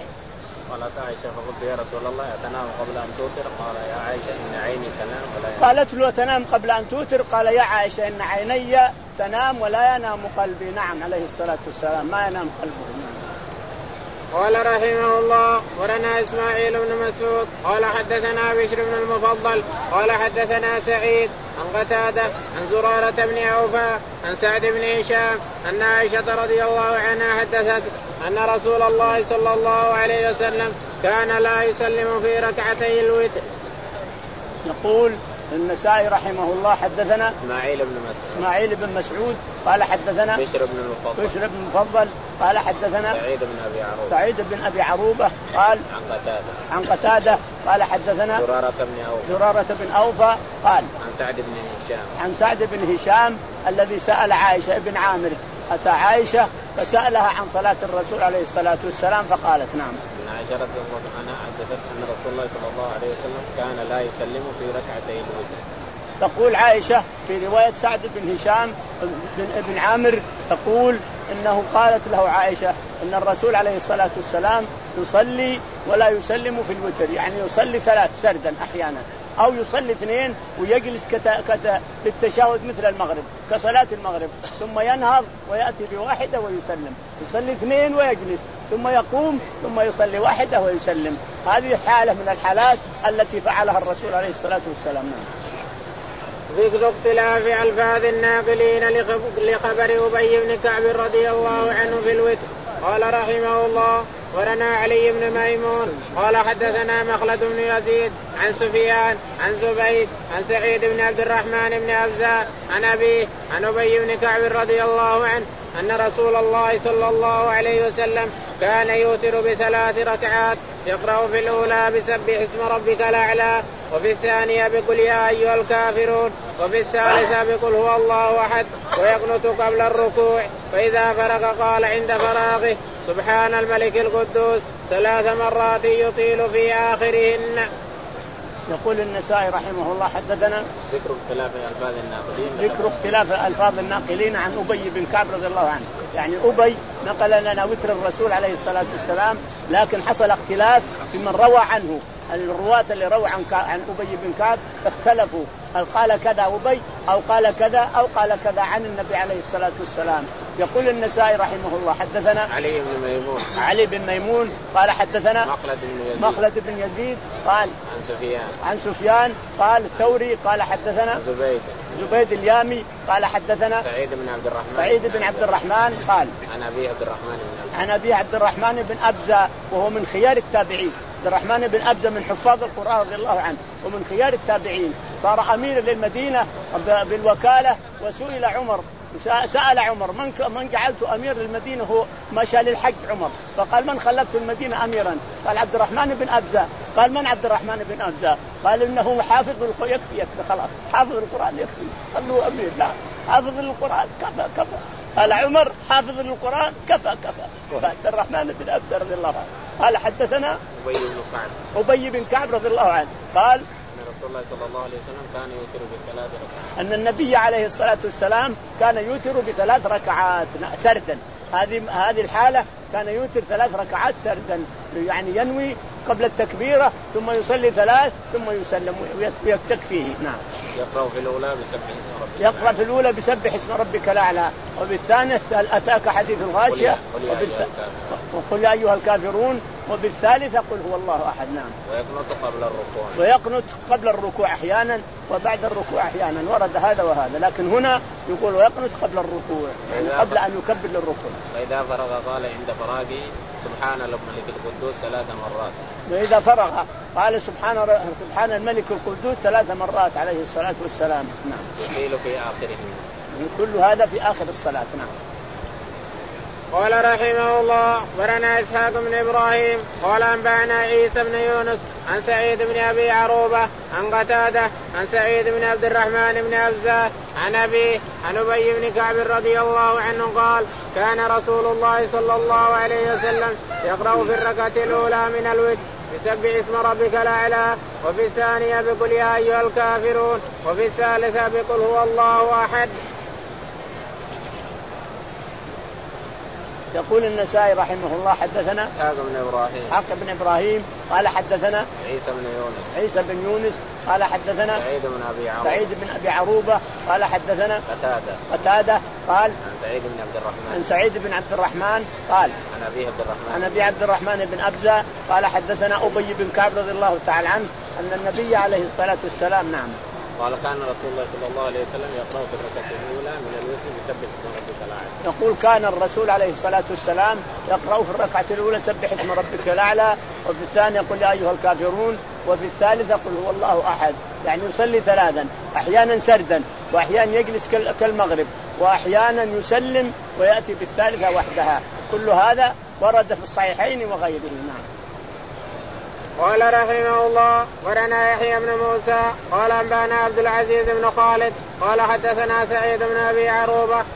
قالت عائشة فقلت يا رسول الله أتنام قبل أن توتر؟ قال يا عائشة إن عيني تنام ولا ينام. قالت له تنام قبل أن توتر؟ قال يا عائشة إن عيني تنام ولا ينام قلبي. نعم عليه الصلاة والسلام ما ينام قلبه. قال رحمه الله ورنا إسماعيل بن مسعود قال حدثنا بشر بن المفضل قال حدثنا سعيد عن قتادة عن زرارة بن أوفى عن سعد بن هشام أن عائشة رضي الله عنها حدثت أن رسول الله صلى الله عليه وسلم كان لا يسلم في ركعتي الوتر. يقول النسائي رحمه الله حدثنا إسماعيل بن مسعود إسماعيل بن مسعود قال حدثنا بشر بن المفضل بشر بن المفضل قال حدثنا سعيد بن أبي عروبة سعيد بن أبي عروبة قال عن قتادة عن قتادة قال حدثنا زرارة بن أوفى زرارة بن قال عن سعد بن هشام عن سعد بن هشام الذي سأل عائشة بن عامر أتى عائشة فسألها عن صلاة الرسول عليه الصلاة والسلام فقالت نعم. عائشة رضي الله عنها حدثت أن رسول الله صلى الله عليه وسلم كان لا يسلم في ركعتي الوتر. تقول عائشة في رواية سعد بن هشام بن ابن عامر تقول إنه قالت له عائشة إن الرسول عليه الصلاة والسلام يصلي ولا يسلم في الوتر، يعني يصلي ثلاث سردا أحيانا، أو يصلي اثنين ويجلس كتا كتا بالتشهد مثل المغرب كصلاة المغرب، ثم ينهض ويأتي بواحدة ويسلم، يصلي اثنين ويجلس ثم يقوم ثم يصلي واحدة ويسلم. هذه حالة من الحالات التي فعلها الرسول عليه الصلاة والسلام. ذكر اختلاف ألفاظ الناقلين لخبر أبي بن كعب رضي الله عنه في الوتر. قال رحمه الله ورنا علي بن ميمون قال حدثنا مخلد بن يزيد عن سفيان عن زبيد عن سعيد بن عبد الرحمن بن أبزة عن أبيه عن أبي بن كعب رضي الله عنه أن رسول الله صلى الله عليه وسلم كان يوتر بثلاث ركعات يقرأ في الأولى بسبح اسم ربك الأعلى، وفي الثانية بقل يا أيها الكافرون، وفي الثالثة بقل هو الله أحد، ويقنت قبل الركوع، فإذا فرغ قال عند فراغه سبحان الملك القدوس ثلاث مرات يطيل في آخرهن. يقول النسائي رحمه الله حدثنا ذكر اختلاف ألفاظ الناقلين ذكر اختلاف ألفاظ الناقلين عن أبي بن كعب رضي الله عنه. يعني أبي نقل لنا وتر الرسول عليه الصلاة والسلام، لكن حصل اختلاف في من روى عنه. الرواة اللي روى عن عن أبي بن كعب اختلفوا، هل قال كذا أبي أو قال كذا أو قال كذا عن النبي عليه الصلاة والسلام. يقول النسائي رحمه الله حدثنا علي بن ميمون علي بن ميمون قال حدثنا مخلد بن يزيد مخلد بن يزيد قال عن سفيان عن سفيان قال الثوري قال حدثنا زبيد زبيد اليامي قال حدثنا سعيد بن عبد الرحمن سعيد بن عبد الرحمن قال عن أبي عبد الرحمن بن عن أبي عبد الرحمن بن أبزة وهو من خيار التابعين. عبد الرحمن بن أبزة من حفاظ القرآن رضي الله عنه ومن خيار التابعين، صار أمير للمدينة بالوكالة. وسئل عمر سأل عمر من من جعلت أمير للمدينة؟ هو مشى للحج عمر، فقال من خلفت المدينة أميرا؟ قال عبد الرحمن بن أبزة. قال من عبد الرحمن بن أبزة؟ قال إنه حافظ القرآن. يكفي يكفي خلاص، حافظ القرآن يكفي، خلوه أمير. لا، حافظ القرآن كفى كفى. قال عمر حافظ القرآن كفى كفى. عبد الرحمن بن أبزة رضي الله عنه قال حدثنا أبي بن كعب أبي بن كعب رضي الله عنه قال رسول الله صلى الله عليه وسلم كان يوتر بثلاث ركعات، أن النبي عليه الصلاة والسلام كان يوتر بثلاث ركعات سردا. هذه هذه الحالة كان يوتر ثلاث ركعات سردا، يعني ينوي قبل التكبيرة ثم يصلي ثلاث ثم يسلم ويكتفيه. نعم. يقرأ في الأولى بسبح اسم ربك يقرأ في الأولى بسبح اسم ربك الأعلى، وبالثانية أتاك حديث الغاشية، وقل يا أيها الكافرون، وبالثالثة قل هو الله أحد. نعم. ويقنط قبل الركوع ويقنط قبل الركوع أحيانا وبعد الركوع أحيانا، ورد هذا وهذا، لكن هنا يقول ويقنط قبل الركوع، يعني قبل أن يكبر للركوع. فإذا فرغ قال عند فراغه سبحان الملك القدوس ثلاث مرات. وإذا فرغ قال سبحان سبحان الملك القدوس ثلاث مرات عليه الصلاة والسلام. نعم. يقيل في آخره. كل هذا في آخر الصلاة. نعم. قال رحمه الله ورنا إسحاق بن إبراهيم قال أنبأنا عيسى بن يونس عن سعيد بن أبي عروبة عن قتادة عن سعيد بن عبد الرحمن بن أبزة عن أبيه عن أبي بن كعب رضي الله عنه قال كان رسول الله صلى الله عليه وسلم يقرأ في الركعة الأولى من الوتر بسبح اسم ربك الأعلى، وفي الثانية بقل يا أيها الكافرون، وفي الثالثة بقل هو الله أحد. يقول النسائي رحمه الله حدثنا إسحاق بن إبراهيم إسحاق بن إبراهيم قال حدثنا عيسى بن يونس عيسى بن يونس قال حدثنا سعيد بن أبي عروبة سعيد بن أبي عروبة قال حدثنا قتادة قتادة قال عن سعيد بن عبد الرحمن عن سعيد بن عبد الرحمن قال عن أبي عبد الرحمن عن أبي عبد الرحمن بن أبزة قال حدثنا أبي بن كعب رضي الله تعالى عنه أن النبي عليه الصلاة والسلام نعم قال كان رسول الله صلى الله عليه وسلم يقرأ في الركعة الأولى من الوتر بسبح اسم ربك الأعلى. يقول كان الرسول عليه الصلاة والسلام يقرأ في الركعة الأولى سبح اسم ربك الأعلى، وفي الثانية قل يا أيها الكافرون، وفي الثالثة قل هو الله أحد. يعني يصلي ثلاثا، أحيانا سردا وأحيانا يجلس كالمغرب وأحيانا يسلم ويأتي بالثالثة وحدها. كل هذا ورد في الصحيحين وغيره. نعم. قال رحمه الله ورنا يحيى بن موسى قال أنبأنا عبد العزيز بن خالد قال حدثنا سعيد بن أبي عروبة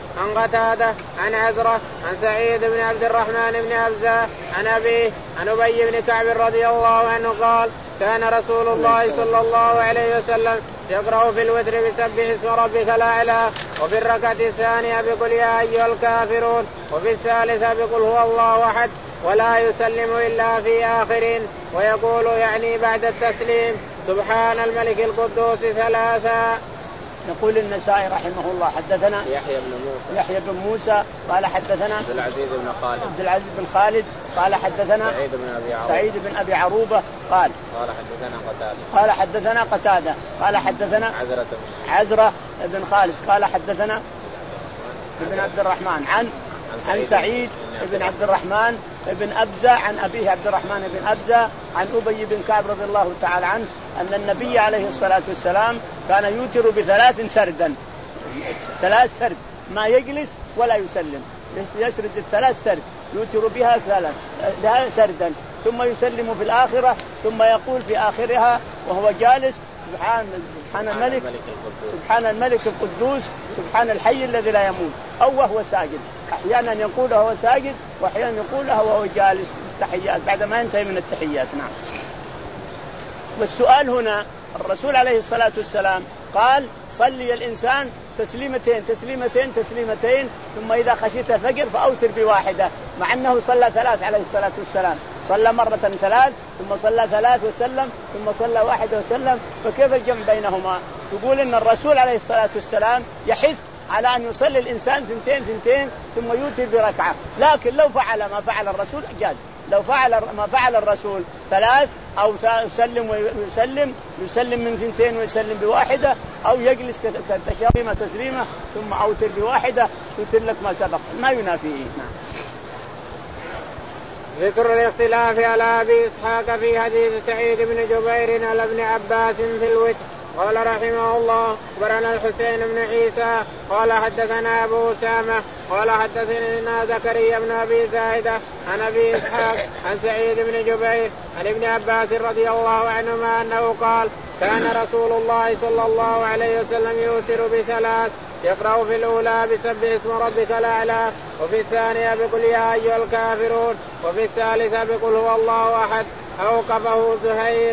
عن قتادة عن عزرة عن سعيد بن عبد الرحمن بن أبزة عن أبيه عن أبي بن كعب رضي الله عنه قال كان رسول الله صلى الله عليه وسلم يقرأ في الوتر بسبح اسم ربك الأعلى وفي الركعة الثانية بقل يا أيها الكافرون وفي الثالثة بقل هو الله أحد ولا يسلم إلا في آخر ويقول يعني بعد التسليم سبحان الملك القدوس ثلاثا. يقول النسائي رحمه الله حدثنا يحيى بن موسى يحيى بن موسى قال حدثنا عبد العزيز بن خالد عبد العزيز بن خالد قال حدثنا سعيد بن أبي عروبة سعيد بن أبي عروبة قال قال حدثنا قتادة قال حدثنا قتادة قال حدثنا عزرة عزرة بن خالد قال حدثنا ابن عبد الرحمن عن عن سعيد بن عبد الرحمن بن أبزة عن أبيه عبد الرحمن بن أبزة عن أبي بن كعب رضي الله تعالى عنه أن النبي عليه الصلاة والسلام كان يوتر بثلاث سردا ثلاث سرد ما يجلس ولا يسلم يسرد الثلاث سرد يوتر بها ثلاث لها سردا ثم يسلم في الآخرة ثم يقول في آخرها وهو جالس سبحان سبحان الملك سبحان الملك القدوس سبحان الحي الذي لا يموت أو وهو ساجد أحيانا يقولها وهو ساجد وأحيانا يقولها وهو جالس التحيات بعد ما ينتهي من التحيات. نعم. والسؤال هنا الرسول عليه الصلاة والسلام قال صلي الإنسان تسليمتين تسليمتين تسليمتين ثم إذا خشيت الفجر فأوتر بواحدة مع أنه صلى ثلاث عليه الصلاة والسلام صلى مرة ثلاث ثم صلى ثلاث وسلم ثم صلى واحد وسلم فكيف الجمع بينهما؟ تقول إن الرسول عليه الصلاة والسلام يحث على أن يصلي الإنسان ثنتين ثنتين ثم يوتر بركعة لكن لو فعل ما فعل الرسول جاز لو فعل ما فعل الرسول ثلاث أو يسلم ويسلم يسلم من ثنتين ويسلم بواحدة أو يجلس كتشاومة تسليمة ثم أوتر بواحدة يوتر لك ما سبق ما ينافيه. ذكر الاختلاف على أبي إسحاق في حديث سعيد بن جبير على ابن عباس في الوتر. قال رحمه الله أخبرنا الحسين بن عيسى قال حدثنا أبو أسامة قال حدثنا زكريا بن أبي زايدة عن أبي إسحاق عن سعيد بن جبير عن ابن عباس رضي الله عنهما أنه قال كان رسول الله صلى الله عليه وسلم يوتر بثلاث يقرأ في الأولى بسبح اسم ربك الأعلى وفي الثانية بقل يا أيها الكافرون وفي الثالثة بقل هو الله أحد أوقفه زهير.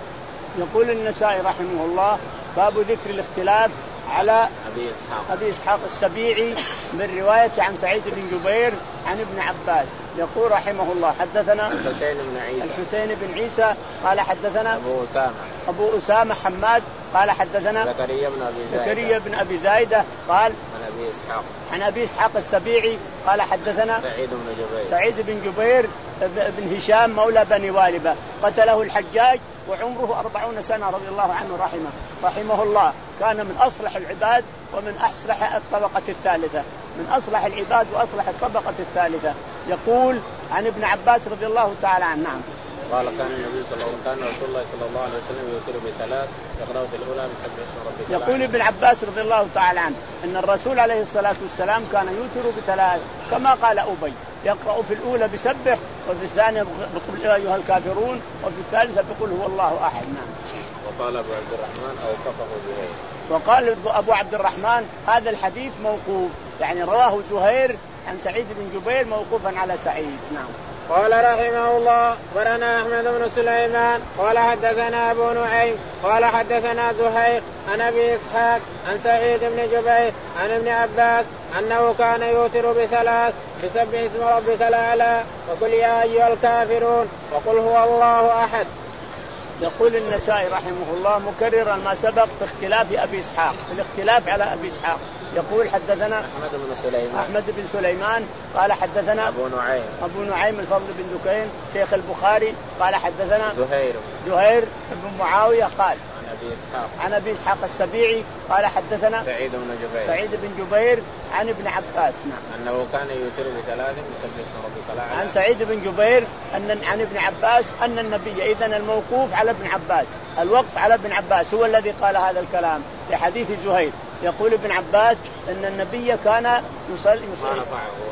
يقول النسائي رحمه الله باب ذكر الاختلاف على أبي إسحاق أبي إسحاق السبيعي من رواية عن سعيد بن جبير عن ابن عباس. يقول رحمه الله حدثنا الحسين بن عيسى الحسين بن عيسى قال حدثنا أبو أسامة أبو أسامة حماد قال حدثنا زكريا بن أبي زايدة زكريا بن أبي زايدة قال عن أبي إسحاق عن أبي إسحاق السبيعي قال حدثنا سعيد بن جبير سعيد بن جبير بن هشام مولى بني والبة قتله الحجاج وعمره أربعون سنة رضي الله عنه رحمه رحمه الله كان من أصلح العباد ومن أصلح الطبقة الثالثة من أصلح العباد وأصلح الطبقة الثالثة. يقول عن ابن عباس رضي الله تعالى عنه. نعم. قال كان النبي صلى الله عليه وسلم كان رسول الله صلى الله عليه وسلم يوتر بثلاث يقرأ في الأولى بسبح اسم ربك. يقول ابن عباس رضي الله تعالى عنه أن الرسول عليه الصلاة والسلام كان يوتر بثلاث كما قال أبي يقرأ في الأولى بسبح وفي الثانية بقول يا أيها الكافرون وفي الثالثة بقول هو الله أحد. نعم. وقال أبو عبد الرحمن أوقفه زهير. وقال أبو عبد الرحمن هذا الحديث موقوف يعني رواه زهير عن سعيد بن جبير موقوفا على سعيد. نعم. قال رحمه الله أخبرنا أحمد بن سليمان قال حدثنا أبو نعيم قال حدثنا زهير عن أبي إسحاق عن سعيد بن جبير عن ابن عباس أنه كان يوتر بثلاث بسبح اسم ربك الأعلى وقل يا أيها الكافرون وقل هو الله أحد. يقول النسائي رحمه الله مكررا ما سبق في اختلاف أبي إسحاق في الاختلاف على أبي إسحاق. يقول حدثنا أحمد بن سليمان أحمد بن سليمان قال حدثنا أبو نعيم أبو نعيم الفضل بن دكين شيخ البخاري قال حدثنا زهير زهير بن معاوية قال عن أبي إسحاق عن أبي إسحاق السبيعي قال حدثنا سعيد بن جبير سعيد بن جبير عن ابن عباس. نعم. أنه كان يوتر بثلاث بسبح اسم ربك الأعلى. عن سعيد بن جبير أن عن ابن عباس أن النبي إذن الموقوف على ابن عباس الوقف على ابن عباس هو الذي قال هذا الكلام في حديث زهير. يقول ابن عباس أن النبي كان يصلي يصلي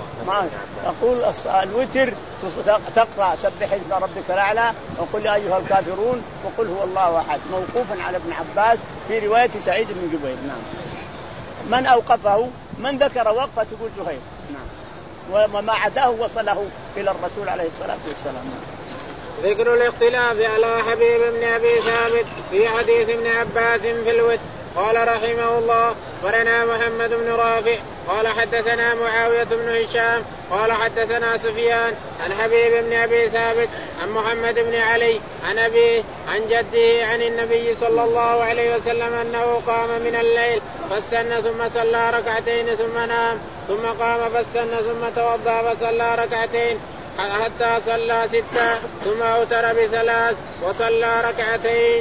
ما يقول الوتر تقرأ سبح اسم ربك الأعلى وقل يا أيها الكافرون وقل هو الله أحد موقوفا على ابن عباس في رواية سعيد بن جبير. نعم. من أوقفه من ذكر وقفة تقول زهير. نعم. وما عداه وصله إلى الرسول عليه الصلاة والسلام. ذكر الاختلاف على حبيب بن أبي ثابت في حديث ابن عباس في الوتر. قال رحمه الله أخبرنا محمد بن رافع قال حدثنا معاوية بن هشام قال حدثنا سفيان عن حبيب بن أبي ثابت عن محمد بن علي عن أبيه عن جده عن النبي صلى الله عليه وسلم أنه قام من الليل فاستنى ثم صلى ركعتين ثم نام ثم قام فاستنى ثم توضأ فصلى ركعتين حتى صلى ستا ثم أوتر بثلاث وصلى ركعتين.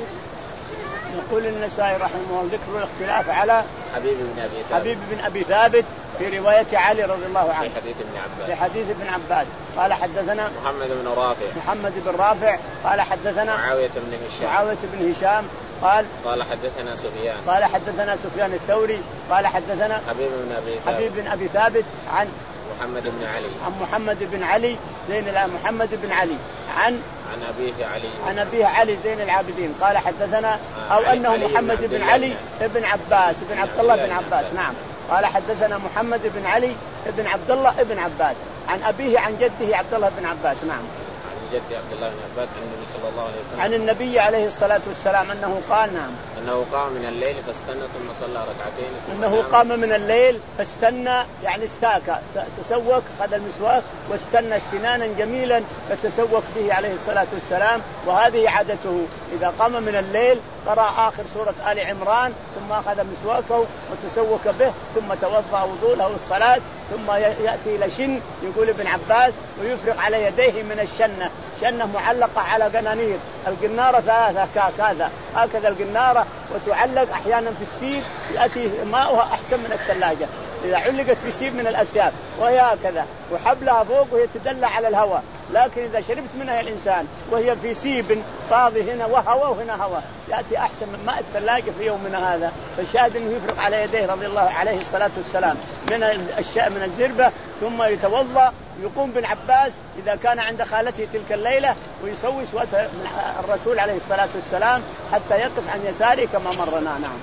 يقول النسائي رحمه الله ذكر الاختلاف على حبيب بن أبي ثابت حبيب بن أبي ثابت في رواية علي رضي الله عنه في حديث ابن عباس في حديث ابن عباس. قال حدثنا محمد بن رافع محمد بن رافع قال حدثنا معاوية بن هشام معاوية بن هشام قال قال حدثنا سفيان قال حدثنا سفيان الثوري قال حدثنا حبيب بن أبي ثابت حبيب بن أبي ثابت عن محمد بن علي عن محمد بن علي زين العابدين محمد بن علي عن عن أبيه علي عن أبيه علي زين العابدين قال حدثنا أو علي أنه علي محمد بن بن عبد علي الله بن عباس بن عبد الله بن عباس. نعم. قال حدثنا محمد بن علي بن عبد الله بن عباس عن أبيه عن جده عبد الله بن عباس. نعم. عن جده عبد الله بن عباس عن النبي صلى الله عليه وسلم عن النبي عليه الصلاة والسلام أنه قال نعم أنه قام من الليل فاستنى ثم صلى ركعتين أنه قام من الليل فاستنى يعني استاك تسوق خذ المسواك واستنى استنانا جميلا فتسوق به عليه الصلاة والسلام. وهذه عادته إذا قام من الليل قرأ آخر سورة آل عمران ثم أخذ مسواكه وتسوق به ثم توضأ وضوءه الصلاة ثم يأتي إلى شن يقول ابن عباس ويفرق على يديه من الشنة شنة معلقة على قنانير القنارة ثلاثة كذا هكذا القنارة وتعلق أحيانا في السيب يأتي ماؤها أحسن من الثلاجة إذا علقت في سيب من الأثياب وهي هكذا وحبلها فوق وهي تدلع على الهواء. لكن إذا شربت منها الإنسان وهي في سيب فاضي هنا وهواء وهنا هواء يأتي أحسن من ماء الثلاجة في يومنا هذا. فالشاهد أنه يفرق على يديه رضي الله عليه الصلاة والسلام من الشيء من الزربة ثم يتوضأ. يقوم بن عباس إذا كان عند خالته تلك الليلة ويسوي سوات الرسول عليه الصلاة والسلام حتى يقف عن يساره كما مرنا. نعم.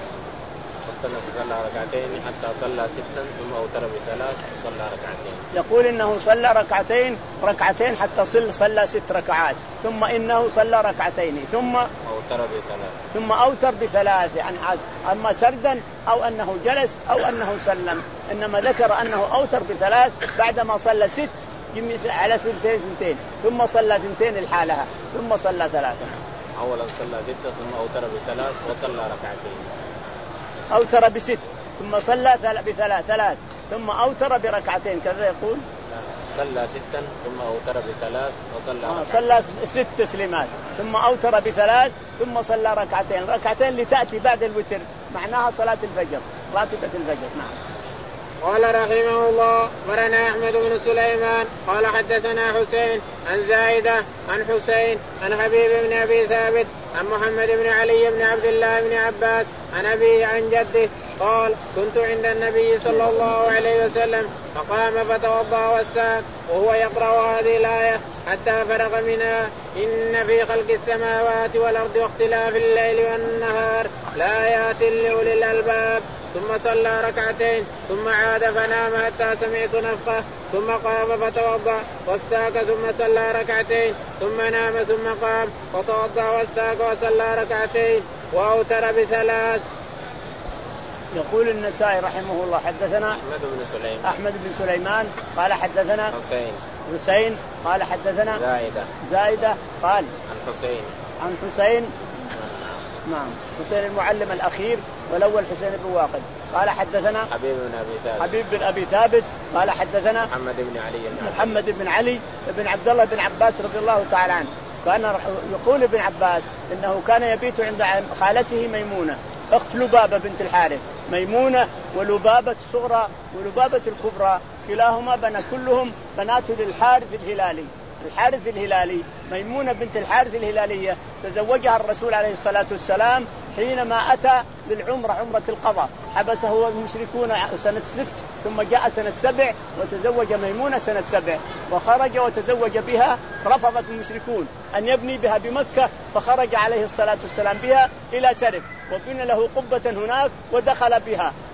واستنى صلى ركعتين حتى صلى ستا ثم أوتر بثلاث وصلى ركعتين. يقول إنه صلى ركعتين ركعتين حتى صل صلى ست ركعات ثم إنه صلى ركعتين ثم أوتر بثلاث ثم أوتر بثلاث يعني أما سردا أو أنه جلس أو أنه سلم. إنما ذكر أنه أوتر بثلاث بعدما صلى ست على سنتين سنتين ثم صلى سنتين لحالها ثم صلى ثلاثة. أولا صلى ستة ثم أوتر بثلاث وصلى ركعتين. أوتر بست ثم صلى بثلاث ثلاث ثم أوتر بركعتين كذا يقول. صلى ستا ثم أوتر بثلاث وصلى آه صلى ست تسليمات ثم أوتر بثلاث ثم صلى ركعتين ركعتين لتأتي بعد الوتر معناها صلاة الفجر راتبة الفجر. نعم. قال رحمه الله أخبرنا أحمد بن سليمان قال حدثنا حسين عن زايدة عن حسين عن حبيب بن أبي ثابت عن محمد بن علي بن عبد الله بن عباس عن أبيه عن جده قال كنت عند النبي صلى الله عليه وسلم فقام فتوضأ واستاك وهو يقرأ هذه الآية حتى فرغ منها إن في خلق السماوات والأرض واختلاف الليل والنهار لآيات لأولي الألباب ثم صلى ركعتين ثم عاد فنام حتى سمعت نفخه ثم قام فتوضأ واستاك ثم صلى ركعتين ثم نام ثم قام فتوضأ واستاك وصلى ركعتين وأوتر بثلاث. يقول النسائي رحمه الله حدثنا أحمد بن سليمان أحمد بن سليمان قال حدثنا حسين حسين قال حدثنا زايدة زايدة قال عن حسين عن حسين نعم حسين المعلم الأخير والأول حسين بن واقد قال حدثنا حبيب بن أبي ثابت حبيب بن أبي ثابت قال حدثنا محمد بن علي محمد بن علي بن عبد الله بن عباس رضي الله تعالى عنه. كان يقول ابن عباس إنه كان يبيت عند خالته ميمونة أخت لبابة بنت الحارث ميمونة ولبابة الصغرى ولبابة الكبرى كلاهما بنا كلهم بنات للحارث الهلالي. الحارث الهلالي ميمونة بنت الحارث الهلالية تزوجها الرسول عليه الصلاة والسلام حينما أتى للعمرة عمرة القضاء حبسه المشركون سنة ست ثم جاء سنة سبع وتزوج ميمونة سنة سبع وخرج وتزوج بها. رفضت المشركون أن يبني بها بمكة فخرج عليه الصلاة والسلام بها إلى سرف وبنى له قبة هناك ودخل بها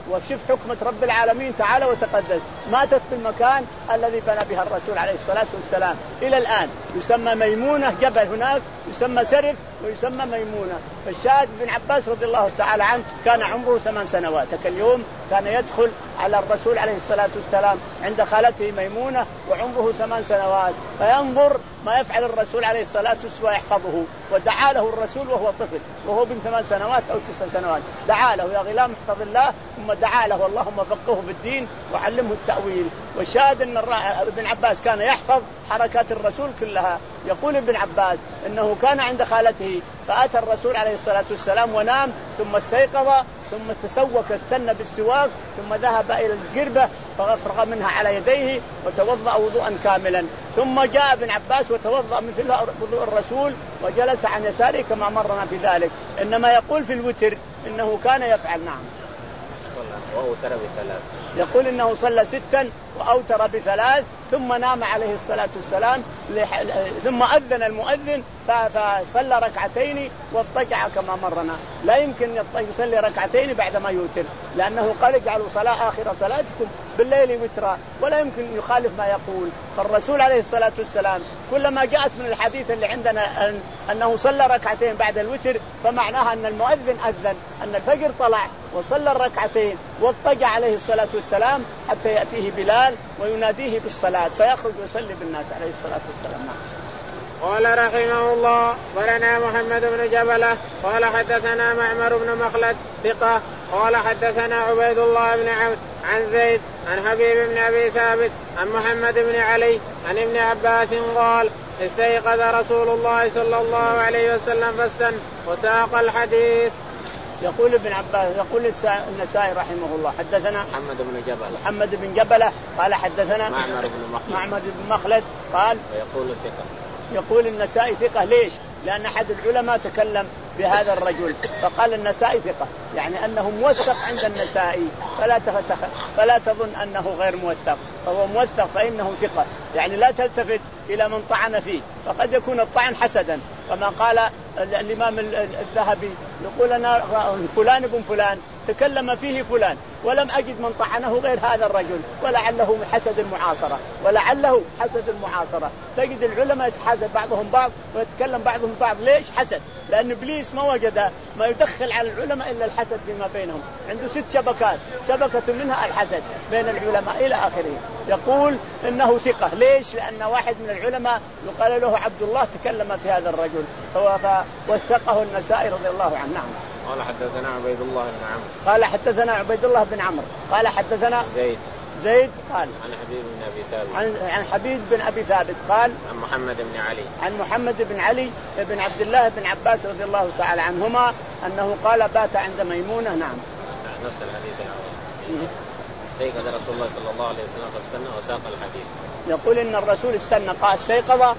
وشوف حكمة رب العالمين تعالى وتقدس، ماتت في المكان الذي بنى بها الرسول عليه الصلاة والسلام إلى الآن، يسمى ميمونة، جبل هناك يسمى سرف ويسمى ميمونة. فالشاهد بن عباس رضي الله تعالى عنه كان عمره ثمان سنوات، اليوم كان يدخل على الرسول عليه الصلاة والسلام عند خالته ميمونة وعمره ثمان سنوات، فينظر ما يفعل الرسول عليه الصلاة والسلام ويحفظه. ودعا له الرسول وهو طفل وهو بن ثمان سنوات أو تسع سنوات، دعا له: يا غلام احفظ الله، ثم دعا له: اللهم فقهه في الدين وعلمه التأويل. والشاهد أن ابن عباس كان يحفظ حركات الرسول كلها. يقول ابن عباس إنه كان عند خالته فأتى الرسول عليه الصلاة والسلام ونام، ثم استيقظ ثم تسوك استنى بالسواك، ثم ذهب إلى القربة فغفر منها على يديه وتوضأ وضوءا كاملا، ثم جاء ابن عباس وتوضأ مثل وضوء الرسول وجلس عن يساره كما مرنا في ذلك. إنما يقول في الوتر إنه كان يفعل. نعم. وأوتر بثلاث. يقول إنه صلى ستا وأوتر بثلاث، ثم نام عليه الصلاة والسلام، ثم أذن المؤذن فصلى ركعتين واضطجع كما مرنا. لا يمكن يصلي ركعتين بعدما يوتر، لأنه قال: اجعلوا صلاة آخر صلاتكم بالليل وترا، ولا يمكن يخالف ما يقول. فالرسول عليه الصلاة والسلام كلما جاءت من الحديث اللي عندنا أن أنه صلى ركعتين بعد الوتر، فمعناها أن المؤذن أذن أن الفجر طلع وصلى الركعتين واضطجع عليه الصلاة والسلام حتى يأتيه بلال ويناديه بالصلاة فيخرج ويصلي بالناس عليه الصلاة والسلام. قال رحمه الله: ولنا محمد بن جبلة قال حدثنا معمر بن مخلد ثقة قال حدثنا عبيد الله بن عبد عن زيد عن حبيب بن أبي ثابت عن محمد بن علي عن ابن عباس قال: استيقظ رسول الله صلى الله عليه وسلم فاستن وساق الحديث. يقول ابن عباس يقول النسائي رحمه الله: حدثنا محمد بن جبلة محمد بن جبلة قال حدثنا معمر بن مخلد معمر بن مخلد قال ويقول ثقة. يقول النسائي ثقة. ليش؟ لأن أحد العلماء تكلم بهذا الرجل فقال النسائي ثقة، يعني أنه موثق عند النسائي، فلا تفتخ فلا تظن أنه غير موثق، فهو موثق فإنه ثقة، يعني لا تلتفت إلى من طعن فيه، فقد يكون الطعن حسدا، كما قال الإمام الذهبي يقول: أنا فلان ابن فلان تكلم فيه فلان ولم أجد من طعنه غير هذا الرجل، ولعله حسد المعاصرة ولعله حسد المعاصرة. تجد العلماء يتحاسد بعضهم بعض ويتكلم بعضهم بعض. ليش؟ حسد، لأن إبليس ما وجد ما يدخل على العلماء إلا الحسد فيما بينهم، عنده ست شبكات، شبكة منها الحسد بين العلماء إلى آخره. يقول إنه ثقة. ليش؟ لأن واحد من العلماء يقال له عبد الله تكلم في هذا الرجل فوثقه النسائي رضي الله عنه. نعم. قال حدثنا عبيد الله بن عمرو قال حدثنا عبيد الله بن عمرو قال حدثنا زيد زيد قال عن حبيب بن أبي ثابت عن عن حبيب بن أبي ثابت قال عن محمد بن علي عن محمد بن علي بن عبد الله بن عباس رضي الله تعالى عنهما أنه قال: بات عند ميمونة. نعم. نفس الحديث الأول. استيقظ رسول الله صلى الله عليه وسلم فاستنى وساق الحديث. يقول إن الرسول استنى، قال استيقظ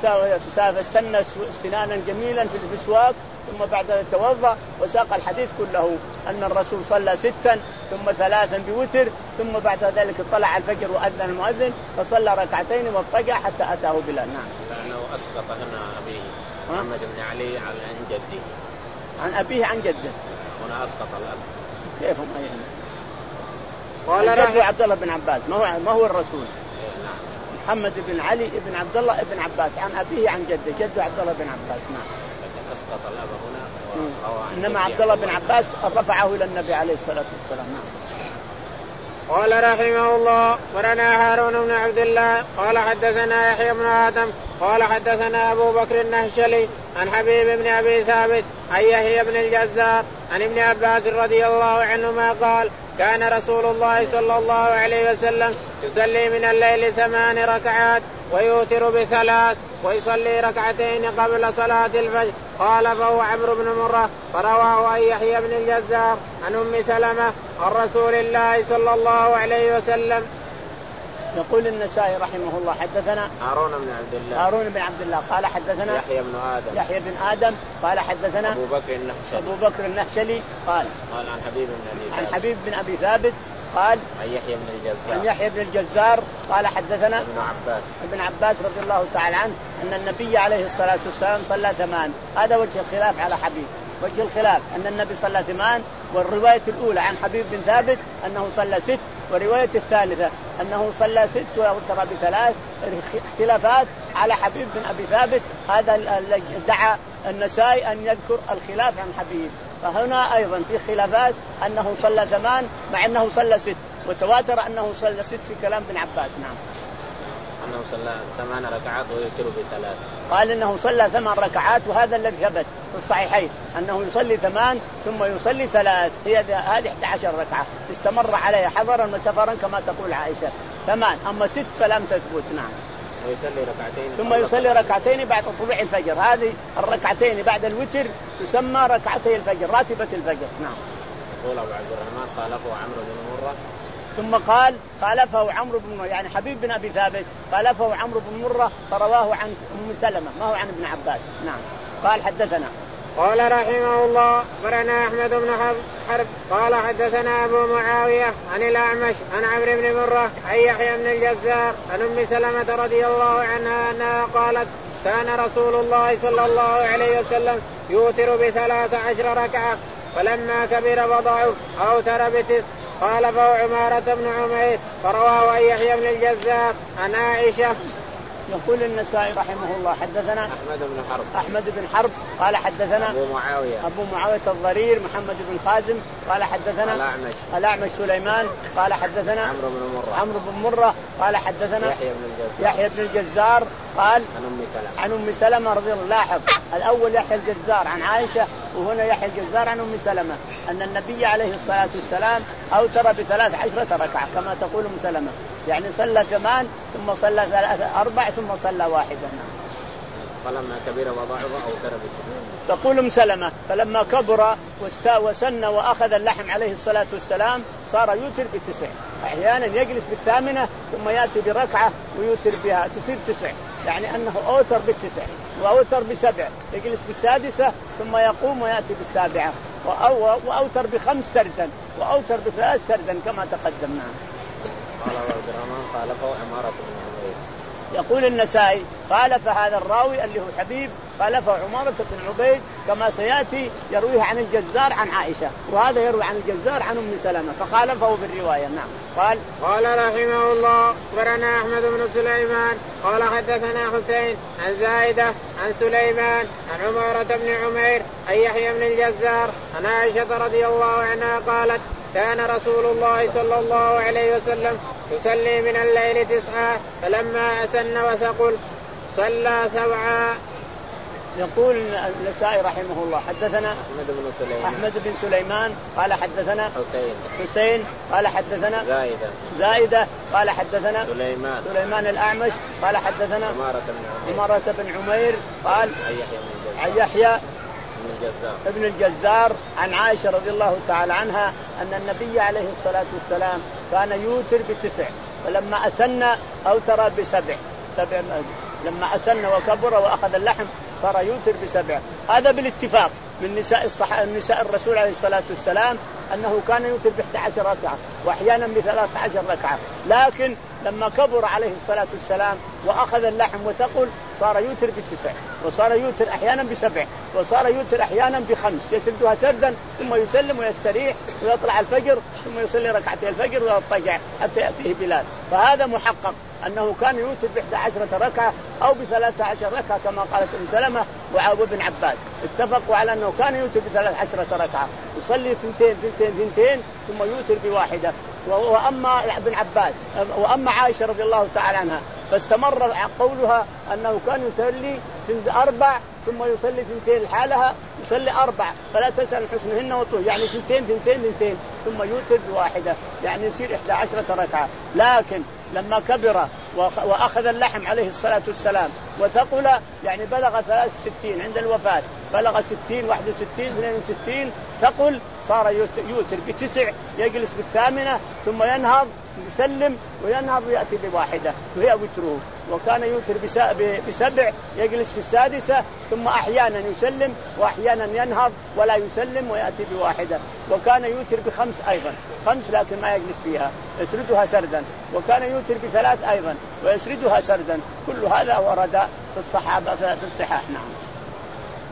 فاستنى استنانا جميلا في البسواك، ثم بعد ذلك توضأ وساق الحديث كله أن الرسول صلى ستا ثم ثلاثا بوتر، ثم بعد ذلك طلع الفجر وأذن المؤذن فصلى ركعتين واضطجع حتى أتاه بلال. نعم. لأنه أسقط هنا أبيه محمد بن علي عن جده عن أبيه عن جده، هنا أسقط الأب. كيف هم أيهم؟ قال رجل عبد الله بن عباس، ما هو ما هو الرسول. محمد بن علي بن عبد الله بن عباس عن أبيه عن جده، جده عبد الله بن عباس. نعم. أسقط الأب هنا. إنما عبد الله بن عباس رفعه إلى النبي عليه الصلاة والسلام. نعم. قال رحمه الله: ورنا هارون بن عبد الله قال حدثنا يحيى بن آدم قال حدثنا أبو بكر النهشلي عن حبيب بن أبي ثابت عن يحيى بن الجزار عن ابن عباس رضي الله عنهما قال: كان رسول الله صلى الله عليه وسلم يصلي من الليل ثمان ركعات ويوتر بثلاث ويصلي ركعتين قبل صلاة الفجر. قال: فهو عمرو بن مرة فرواه عن يحيى بن الجزار عن أم سلمة عن رسول الله صلى الله عليه وسلم. يقول النسائي رحمه الله: حدثنا هارون بن عبد الله هارون بن عبد الله قال حدثنا يحيى بن آدم يحيى بن آدم قال حدثنا أبو بكر النهشلي أبو بكر النهشلي قال قال عن حبيب بن أبي ثابت عن حبيب بن أبي ثابت قال عن يحيى بن الجزار عن يحيى بن الجزار قال حدثنا ابن عباس ابن عباس رضي الله تعالى عنه أن النبي عليه الصلاة والسلام صلى ثمان. هذا وجه الخلاف على حبيب، وجه الخلاف أن النبي صلى ثمان، والرواية الأولى عن حبيب بن ثابت أنه صلى ست، ورواية الثالثة أنه صلى ست وأوتر بثلاث. اختلافات على حبيب بن أبي ثابت، هذا دعا النسائي أن يذكر الخلاف عن حبيب. فهنا أيضا في خلافات أنه صلى ثمان مع أنه صلى ست، وتواتر أنه صلى ست في كلام ابن عباس. نعم أنه صلى ثمان ركعات ويوتر بثلاث. قال إنه صلى ثمان ركعات، وهذا الذي ثبت في الصحيحين أنه يصلي ثمان ثم يصلي ثلاث، هي هذه إحدى عشر ركعة استمر عليها حضرا وسفرا كما تقول عائشة. ثمان، أما ست فلم تثبت. نعم. ويصلي ركعتين ثم يصلي ركعتين بعد طلوع الفجر، هذه الركعتين بعد الوتر تسمى ركعتي الفجر، راتبة الفجر. نعم. يقول أبو عبد الرحمن خالفه عمرو بن مرة، ثم قال خالفه عمرو بن مرة، يعني حبيب بن أبي ثابت خالفه عمرو بن مرة فرواه عن أم سلمة ما هو عن ابن عباس. نعم. قال حدثنا قال رحمه الله برنا أحمد بن حرب قال حدثنا أبو معاوية عن الأعمش عن عمرو بن مرة عن يحيى بن الجزار عن أم سلمة رضي الله عنها أنها قالت كان رسول الله صلى الله عليه وسلم يوتر بثلاث عشر ركعة، فلما كبر وضعف أوتر بتسع. قال فهو عمارة بن عمير فرواه عن يحيى بن الجزار عن عائشة. يقول النسائي رحمه الله حدثنا أحمد بن حرب أحمد بن حرب قال حدثنا أبو معاوية أبو معاوية الضرير محمد بن خازم قال حدثنا الأعمش الأعمش سليمان قال حدثنا عمرو بن مرة عمرو بن مرة قال حدثنا يحيى بن الجزار يحيى بن الجزار قال عن أم سلمة عن أم سلمة رضي الله. لاحظ الأول يحيى الجزار عن عائشة، وهنا يحيى الجزار عن أم سلمة أن النبي عليه الصلاة والسلام أوتر بثلاث عشرة ركعة كما تقول أم سلمة، يعني صلى ثمان ثم صلى ثلاثة أربع ثم صلى واحدة. فلما كبر وضعف أوتر بتسع. تقول أم سلمة فلما كبر وسن وأخذ اللحم عليه الصلاة والسلام صار يوتر بتسع، أحيانا يجلس بالثامنة ثم يأتي بركعة ويوتر بها تصير تسع، يعني أنه أوتر بالتسع وأوتر بسبع، يجلس بالسادسة ثم يقوم ويأتي بالسابعة، وأوتر بخمس سردا وأوتر بثلاث سردا كما تقدمنا. قال عبد الرحمن خالفه عمارة بن عمير. يقول النسائي خالف هذا الراوي اللي هو حبيب خالفه عمارة بن عبيد كما سيأتي يرويه عن الجزار عن عائشة، وهذا يروي عن الجزار عن أم سلمة فخالفه بالرواية. نعم. قال قال رحمه الله أخبرنا أحمد بن سليمان قال حدثنا حسين عن زايدة عن سليمان عن عمارة بن عمير عن يحيى بن الجزار عن عائشة رضي الله عنها قالت كان رسول الله صلى الله عليه وسلم يصلي من الليل تسعة فلما أسن وثقل صلى سبعا. يقول النسائي رحمه الله حدثنا أحمد بن سليمان أحمد بن سليمان قال حدثنا حسين حسين قال حدثنا زايدة زايدة قال حدثنا سليمان سليمان الأعمش قال حدثنا عمارة بن عمير عمارة بن عمير قال عن يحيى ابن الجزار عن عائشة رضي الله تعالى عنها أن النبي عليه الصلاة والسلام كان يوتر بتسع، فلما أسن أوتر بسبع سبع، لما أسن وكبر وأخذ اللحم صار يوتر بسبع. هذا بالاتفاق من نساء الصح... النساء الرسول عليه الصلاة والسلام أنه كان يوتر بإحدى عشر ركعة وأحيانا بثلاث عشر ركعة، لكن لما كبر عليه الصلاة والسلام وأخذ اللحم وثقل صار يوتر بتسع، وصار يوتر أحيانا بسبع، وصار يوتر أحيانا بخمس، يسردها سردا ثم يسلم ويستريح ويطلع الفجر ثم يصلي ركعتي الفجر ويضطجع حتى يأتيه بلال. فهذا محقق أنه كان يوتر بإحدى عشرة ركعة أو بثلاث عشر ركعة كما قالت أم سلمة وابن عباس، اتفقوا على أنه كان يوتر بثلاث عشرة ركعة، يصلي ثنتين ثنتين ثنتين ثم يوتر بواحدة. وأما ابن عباس وأما عائشة رضي الله تعالى عنها فاستمر قولها أنه كان يصلي أربع ثم يصلي ثنتين لحالها، يصلي أربع فلا تسأل حسنهن وطول، يعني ثنتين ثنتين ثنتين ثم يوتر بواحدة، يعني يصير إحدى عشرة ركعة. لكن لما كبر وأخذ اللحم عليه الصلاة والسلام وثقل يعني بلغ ثلاث وستين عند الوفاة، بلغ ستين واحد وستين اثنين وستين ثقل، صار يوتر بتسع، يجلس بالثامنة ثم ينهض يسلم وينهض ويأتي بواحدة وهي وتره. وكان يوتر بسبع، يجلس في السادسة ثم أحيانا يسلم وأحيانا ينهض ولا يسلم ويأتي بواحدة. وكان يوتر بخمس أيضا، خمس لكن ما يجلس فيها، يسردها سردا. وكان يوتر بثلاث أيضا ويسردها سردا. كل هذا ورد في الصحابة في الصحاح. نعم.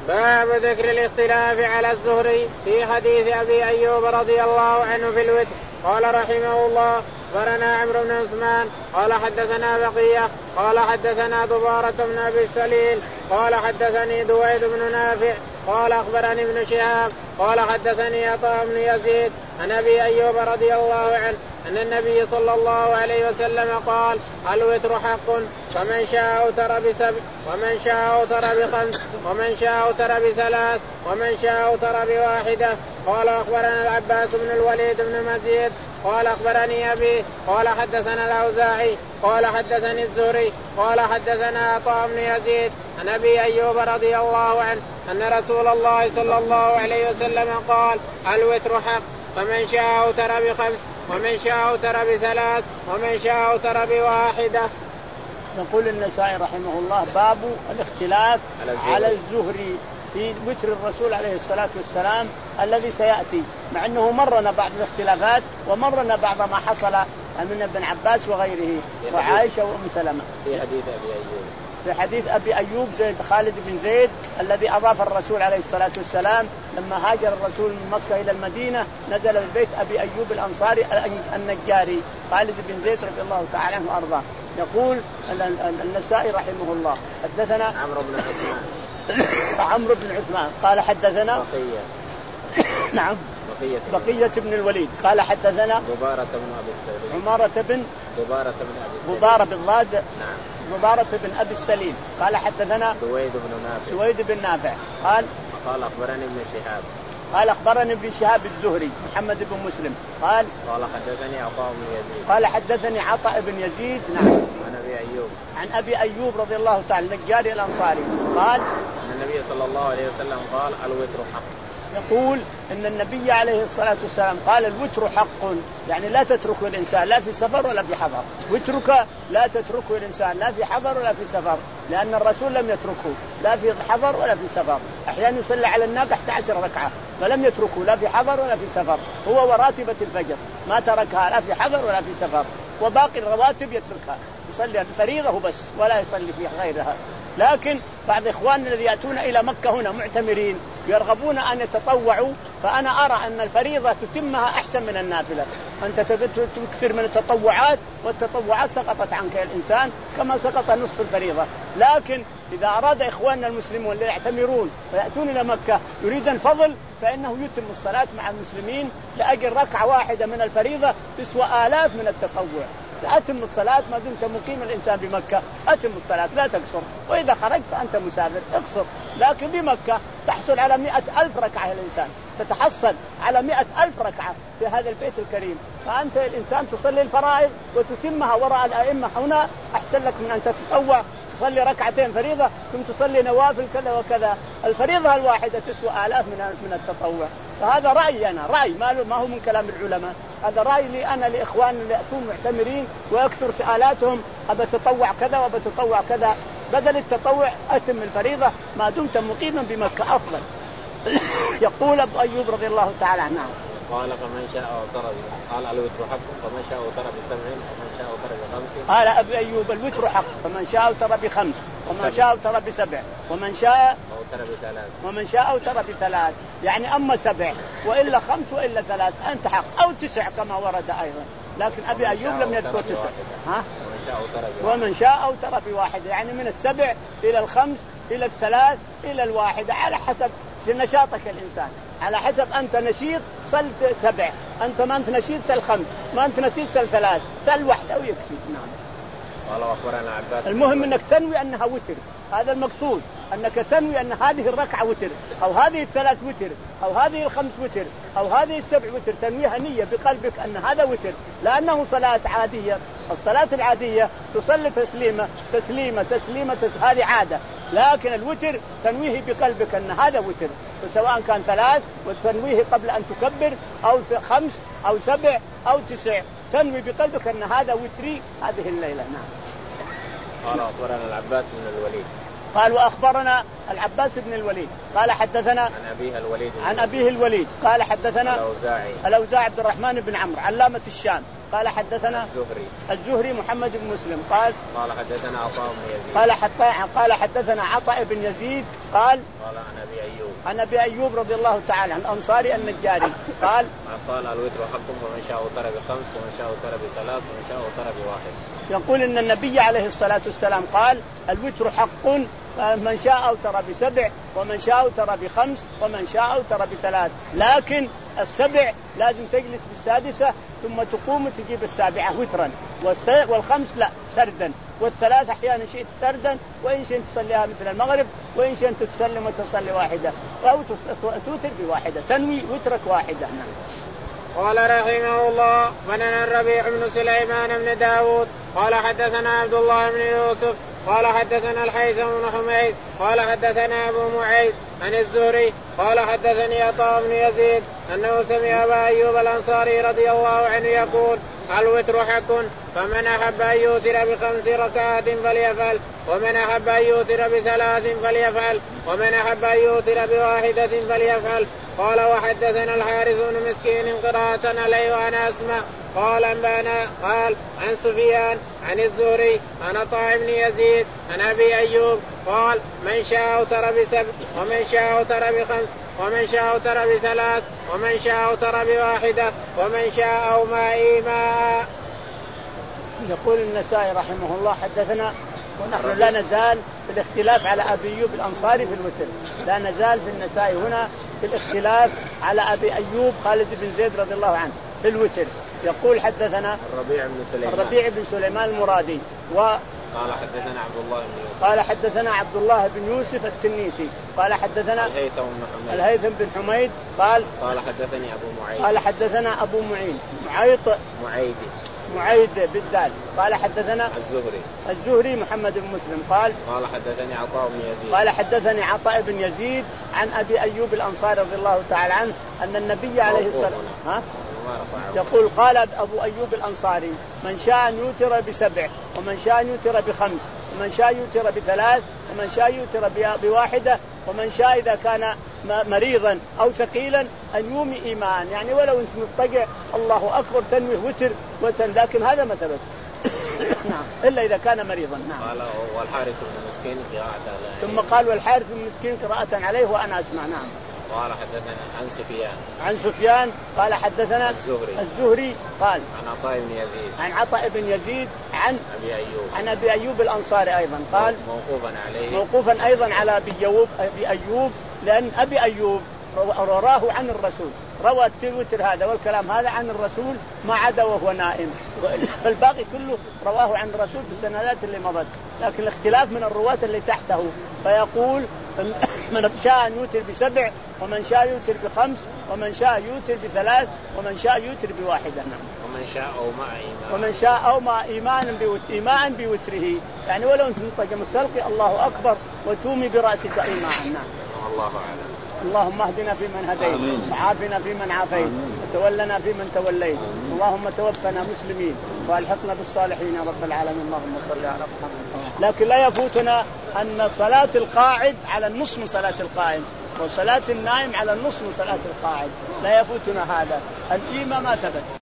باب ذكر الاختلاف على الزهري في حديث أبي أيوب رضي الله عنه في الوتر. قال رحمه الله أخبرنا عمرو بن عثمان قال حدثنا بقية قال حدثنا ضبارة بن أبي السليل قال حدثني دويد بن نافع قال أخبرني ابن شهاب قال حدثني عطاء بن يزيد عن أبي أيوب رضي الله عنه أن النبي صلى الله عليه وسلم قال الوتر حق فمن شاء أوتر بسبع ومن شاء أوتر بخمس ومن شاء أوتر بثلاث ومن شاء أوتر بواحدة. قال أخبرنا العباس بن الوليد بن مزيد قال أخبرني أبي قال حدثنا الأوزاعي قال حدثني الزهري قال حدثنا عطاء بن يزيد عن أبي أيوب رضي الله عنه أن رسول الله صلى الله عليه وسلم قال الوتر حق فمن شاء أوتر بخمس ومن شاء أوتر بثلاث ومن شاء أوتر بواحدة. يقول النسائي رحمه الله باب الاختلاف على الزهري في وتر الرسول عليه الصلاة والسلام الذي سيأتي، مع أنه مرنا بعض الاختلافات ومرنا بعض ما حصل من ابن عباس وغيره وعائشة وأم سلمة. في حديث أبي أيوب في حديث أبي أيوب زيد خالد بن زيد الذي أضاف الرسول عليه الصلاة والسلام لما هاجر الرسول من مكة إلى المدينة نزل في بيت أبي أيوب الأنصاري النجاري خالد بن زيد رضي الله تعالى عنه وأرضاه. يقول النسائي رحمه الله حدثنا عمرو بن عثمان عمرو بن عثمان قال حدثنا بقية نعم بقية, بقية بن الوليد قال حدثنا ضبارة بن أبي السليل عمارة بن ضبارة بن أبي السليل ضبارة بالضاد نعم ضبارة بن أبي السليل قال حدثنا دويد بن نافع دويد بن نافع قال قال أخبرني ابن شهاب قال أخبرني ابن شهاب الزهري محمد بن مسلم قال قال حدثني عطاء بن يزيد قال حدثني عطاء بن يزيد نعم عن أبي أيوب عن أبي أيوب رضي الله تعالى النجاري الأنصاري قال أن النبي صلى الله عليه وسلم قال الوتر حق. يقول إن النبي عليه الصلاة والسلام قال الوتر حق، يعني لا تتركه الإنسان لا في سفر ولا في حضر، وترك لا تتركه الإنسان لا في حضر ولا في سفر، لأن الرسول لم يتركه لا في حضر ولا في سفر. أحيانا يصلي على الناقة أحد عشر ركعة فلم يتركه لا في حضر ولا في سفر، هو وراتبة الفجر ما تركها لا في حضر ولا في سفر، وباقي الرواتب يتركها يصلي الفريضة بس ولا يصلي في غيرها. لكن بعض إخواننا الذين يأتون إلى مكة هنا معتمرين يرغبون أن يتطوعوا، فأنا أرى أن الفريضة تتمها أحسن من النافلة. أنت تكثر من التطوعات والتطوعات سقطت عنك الإنسان كما سقط نصف الفريضة. لكن إذا أراد إخواننا المسلمون اللي يعتمرون ويأتون إلى مكة يريد الفضل فإنه يتم الصلاة مع المسلمين لأجل ركعة واحدة من الفريضة تسوى آلاف من التطوع. أتم الصلاة ما دمت مقيم الإنسان بمكة، أتم الصلاة لا تقصر، وإذا خرجت فأنت مسافر اقصر. لكن بمكة تحصل على مئة ألف ركعة الإنسان، تتحصل على مئة ألف ركعة في هذا البيت الكريم، فأنت الإنسان تصلي الفرائض وتتمها وراء الأئمة هنا أحسن لك من أن تتطوع تصلي ركعتين فريضة ثم تصلي نوافل كذا وكذا. الفريضة الواحدة تسوى آلاف من من التطوع. فهذا رأيي أنا، رأي ما هو من كلام العلماء، هذا رأيي لي أنا لإخوان اللي يأتون معتمرين ويكثر سؤالاتهم أبى تطوع كذا وأبى تطوع كذا، بدل التطوع أتم الفريضة ما دمت مقيما بمكة أفضل. يقول أبو أيوب رضي الله تعالى عنه قال فمن شاء أوتر قال الوتر حق فمن شاء أوتر بسبع ومن شاء أوتر بخمس. قال أبو أيوب الوتر حق فمن شاء أوتر بخمس ومن شاء أوتر بسبع ومن شاء أوتر بثلاث ومن شاء أوتر بثلاث، يعني أما سبع وإلا خمس وإلا ثلاث أنت حق، أو تسع كما ورد أيضا، لكن أبي أيوب لم يذكر تسع. ها؟ ومن شاء أوتر بواحد، يعني من السبع إلى الخمس إلى الثلاث إلى الواحدة على حسب نشاطك الإنسان، على حسب أنت نشيط صل سبع، أنت ما أنت نشيط سل خمس، ما أنت نشيط سل ثلاث، سل واحدة ويكفي. نعم. قال أخبرنا عباس. المهم أنك تنوي أنها وتر، هذا المقصود، أنك تنوي أن هذه الركعة وتر أو هذه الثلاث وتر أو هذه الخمس وتر أو هذه السبع وتر، تنويها نية بقلبك أن هذا وتر، لأنه صلاة عادية. الصلاة العادية تصلي تسليمة تسليمة تسليمة تسليمة هذه عادة، لكن الوتر تنويه بقلبك أن هذا وتر، فسواء كان ثلاث وتنويه قبل أن تكبر أو خمس أو سبع أو تسع، تنوي بقلبك أن هذا وتري هذه الليلة. نعم. قال أخبرنا العباس بن الوليد. قال وأخبرنا العباس بن الوليد قال حدثنا عن أبيه الوليد عن أبيه الوليد قال حدثنا الأوزاعي الأوزاعي عبد الرحمن بن عمرو علامة الشام قال حدثنا الزهري الزهري محمد بن مسلم قال قال حدثنا عطاء بن يزيد قال حتى قال حدثنا عطاء بن يزيد قال قال عن ابي ايوب عن ابي ايوب رضي الله تعالى عن الانصاري النجاري قال قال الوتر حق ومن شاء اوتر بخمس ومن شاء اوتر بثلاث ومن شاء اوتر بواحد. يقول ان النبي عليه الصلاه والسلام قال الوتر حق، من شاء اوتر بسبع ومن شاء اوتر بخمس ومن شاء اوتر بثلاث، لكن السبع لازم تجلس بالسادسه ثم تقوم وتجيب السابعه وترا، والخمس لا سردا، والثلاث احيانا شئت سردا، وان شئت تصليها مثل المغرب، وان شئت تسلم وتصلي واحده او توتر بواحده، تنوي وترك واحده. قال رحمه الله بننا الربيع بن سليمان بن داود قال حدثنا عبد الله بن يوسف قال حدثنا الحيثم بن حميد قال حدثنا ابو معيد عن الزهري قال حدثني عطاء بن يزيد انه سمع ابا ايوب الانصاري رضي الله عنه يقول الوتر حق، فمن احب ان يوتر بخمس ركعات فليفعل، ومن احب ان يوتر بثلاث فليفعل، ومن احب ان يوتر بواحده فليفعل. قال وحدثنا الحارث بن مسكين قراءة عليه وانا اسمع قال انبانا قال عن سفيان عن الزهري عن عطاء بن يزيد عن ابي ايوب قال من شاء اوتر بسبع ومن شاء اوتر بخمس ومن شاء اوتر بثلاث ومن شاء اوتر بواحده ومن شاء اومى ايماء. يقول النسائي رحمه الله حدثنا، ونحن لا نزال في الاختلاف على ابي ايوب الانصاري في الوتر، لا نزال في النسائي هنا في الاختلاف على ابي ايوب خالد بن زيد رضي الله عنه في الوتر. يقول حدثنا الربيع بن سليمان الربيع بن سليمان المرادي و قال حدثنا عبد الله بن يوسف قال حدثنا عبد الله بن يوسف التنيسي قال حدثنا الهيثم بن حميد الهيثم بن حميد قال قال حدثني ابو معيد قال حدثنا ابو معين معيط معيد معيد بالذال قال حدثنا الزهري الزهري محمد بن مسلم قال قال حدثني عطاء بن يزيد قال حدثني عطاء بن يزيد عن ابي ايوب الانصاري رضي الله تعالى عنه ان النبي عليه الصلاه ها يقول قال ابو ايوب الانصاري من شاء ان يوتر بسبع ومن شاء ان يوتر بخمس ومن شاء يوتر بثلاث ومن شاء يوتر بواحده ومن شاء اذا كان مريضا او ثقيلا ان يومي ايمان، يعني ولو انت مضطجع الله اكبر تنوي وتر وتر، لكن هذا ما ثبت نعم الا اذا كان مريضا. نعم. قال والحارث بن مسكين قراءة ثم قال والحارث بن مسكين قراءة عليه وانا اسمع. نعم. قال حدثنا عن سفيان عن سفيان قال حدثنا الزهري الزهري قال عن عطاء بن يزيد عن عطاء بن يزيد عن ابي ايوب عن ابي ايوب الانصاري ايضا قال موقوفا عليه موقوفا ايضا على ابي ايوب ابي ايوب لان ابي ايوب رواه عن الرسول، روى التوتر هذا والكلام هذا عن الرسول ما عدا وهو نائم، فالباقي كله رواه عن الرسول في السنوات اللي مضت، لكن الاختلاف من الرواة اللي تحته. فيقول من شاء أن يوتر بسبع ومن شاء يوتر بخمس ومن شاء يوتر بثلاث ومن شاء يوتر بواحدة. ومن شاء أو مع إيمان ومن شاء أو مع إيمان إيمان بوتره، يعني ولو أنت مطلق مستلقي الله أكبر وتومي برأسك إيمان. الله أعلم. اللهم اهدنا فيمن هديت وعافنا فيمن عافيت وتولنا فيمن توليت، اللهم توفنا مسلمين والحقنا بالصالحين يا رب العالمين. اللهم صل على محمد. لكن لا يفوتنا أن صلاة القاعد على النصف من صلاة القائم، وصلاة النائم على النصف من صلاة القاعد، لا يفوتنا هذا الإيمان ما ثبت.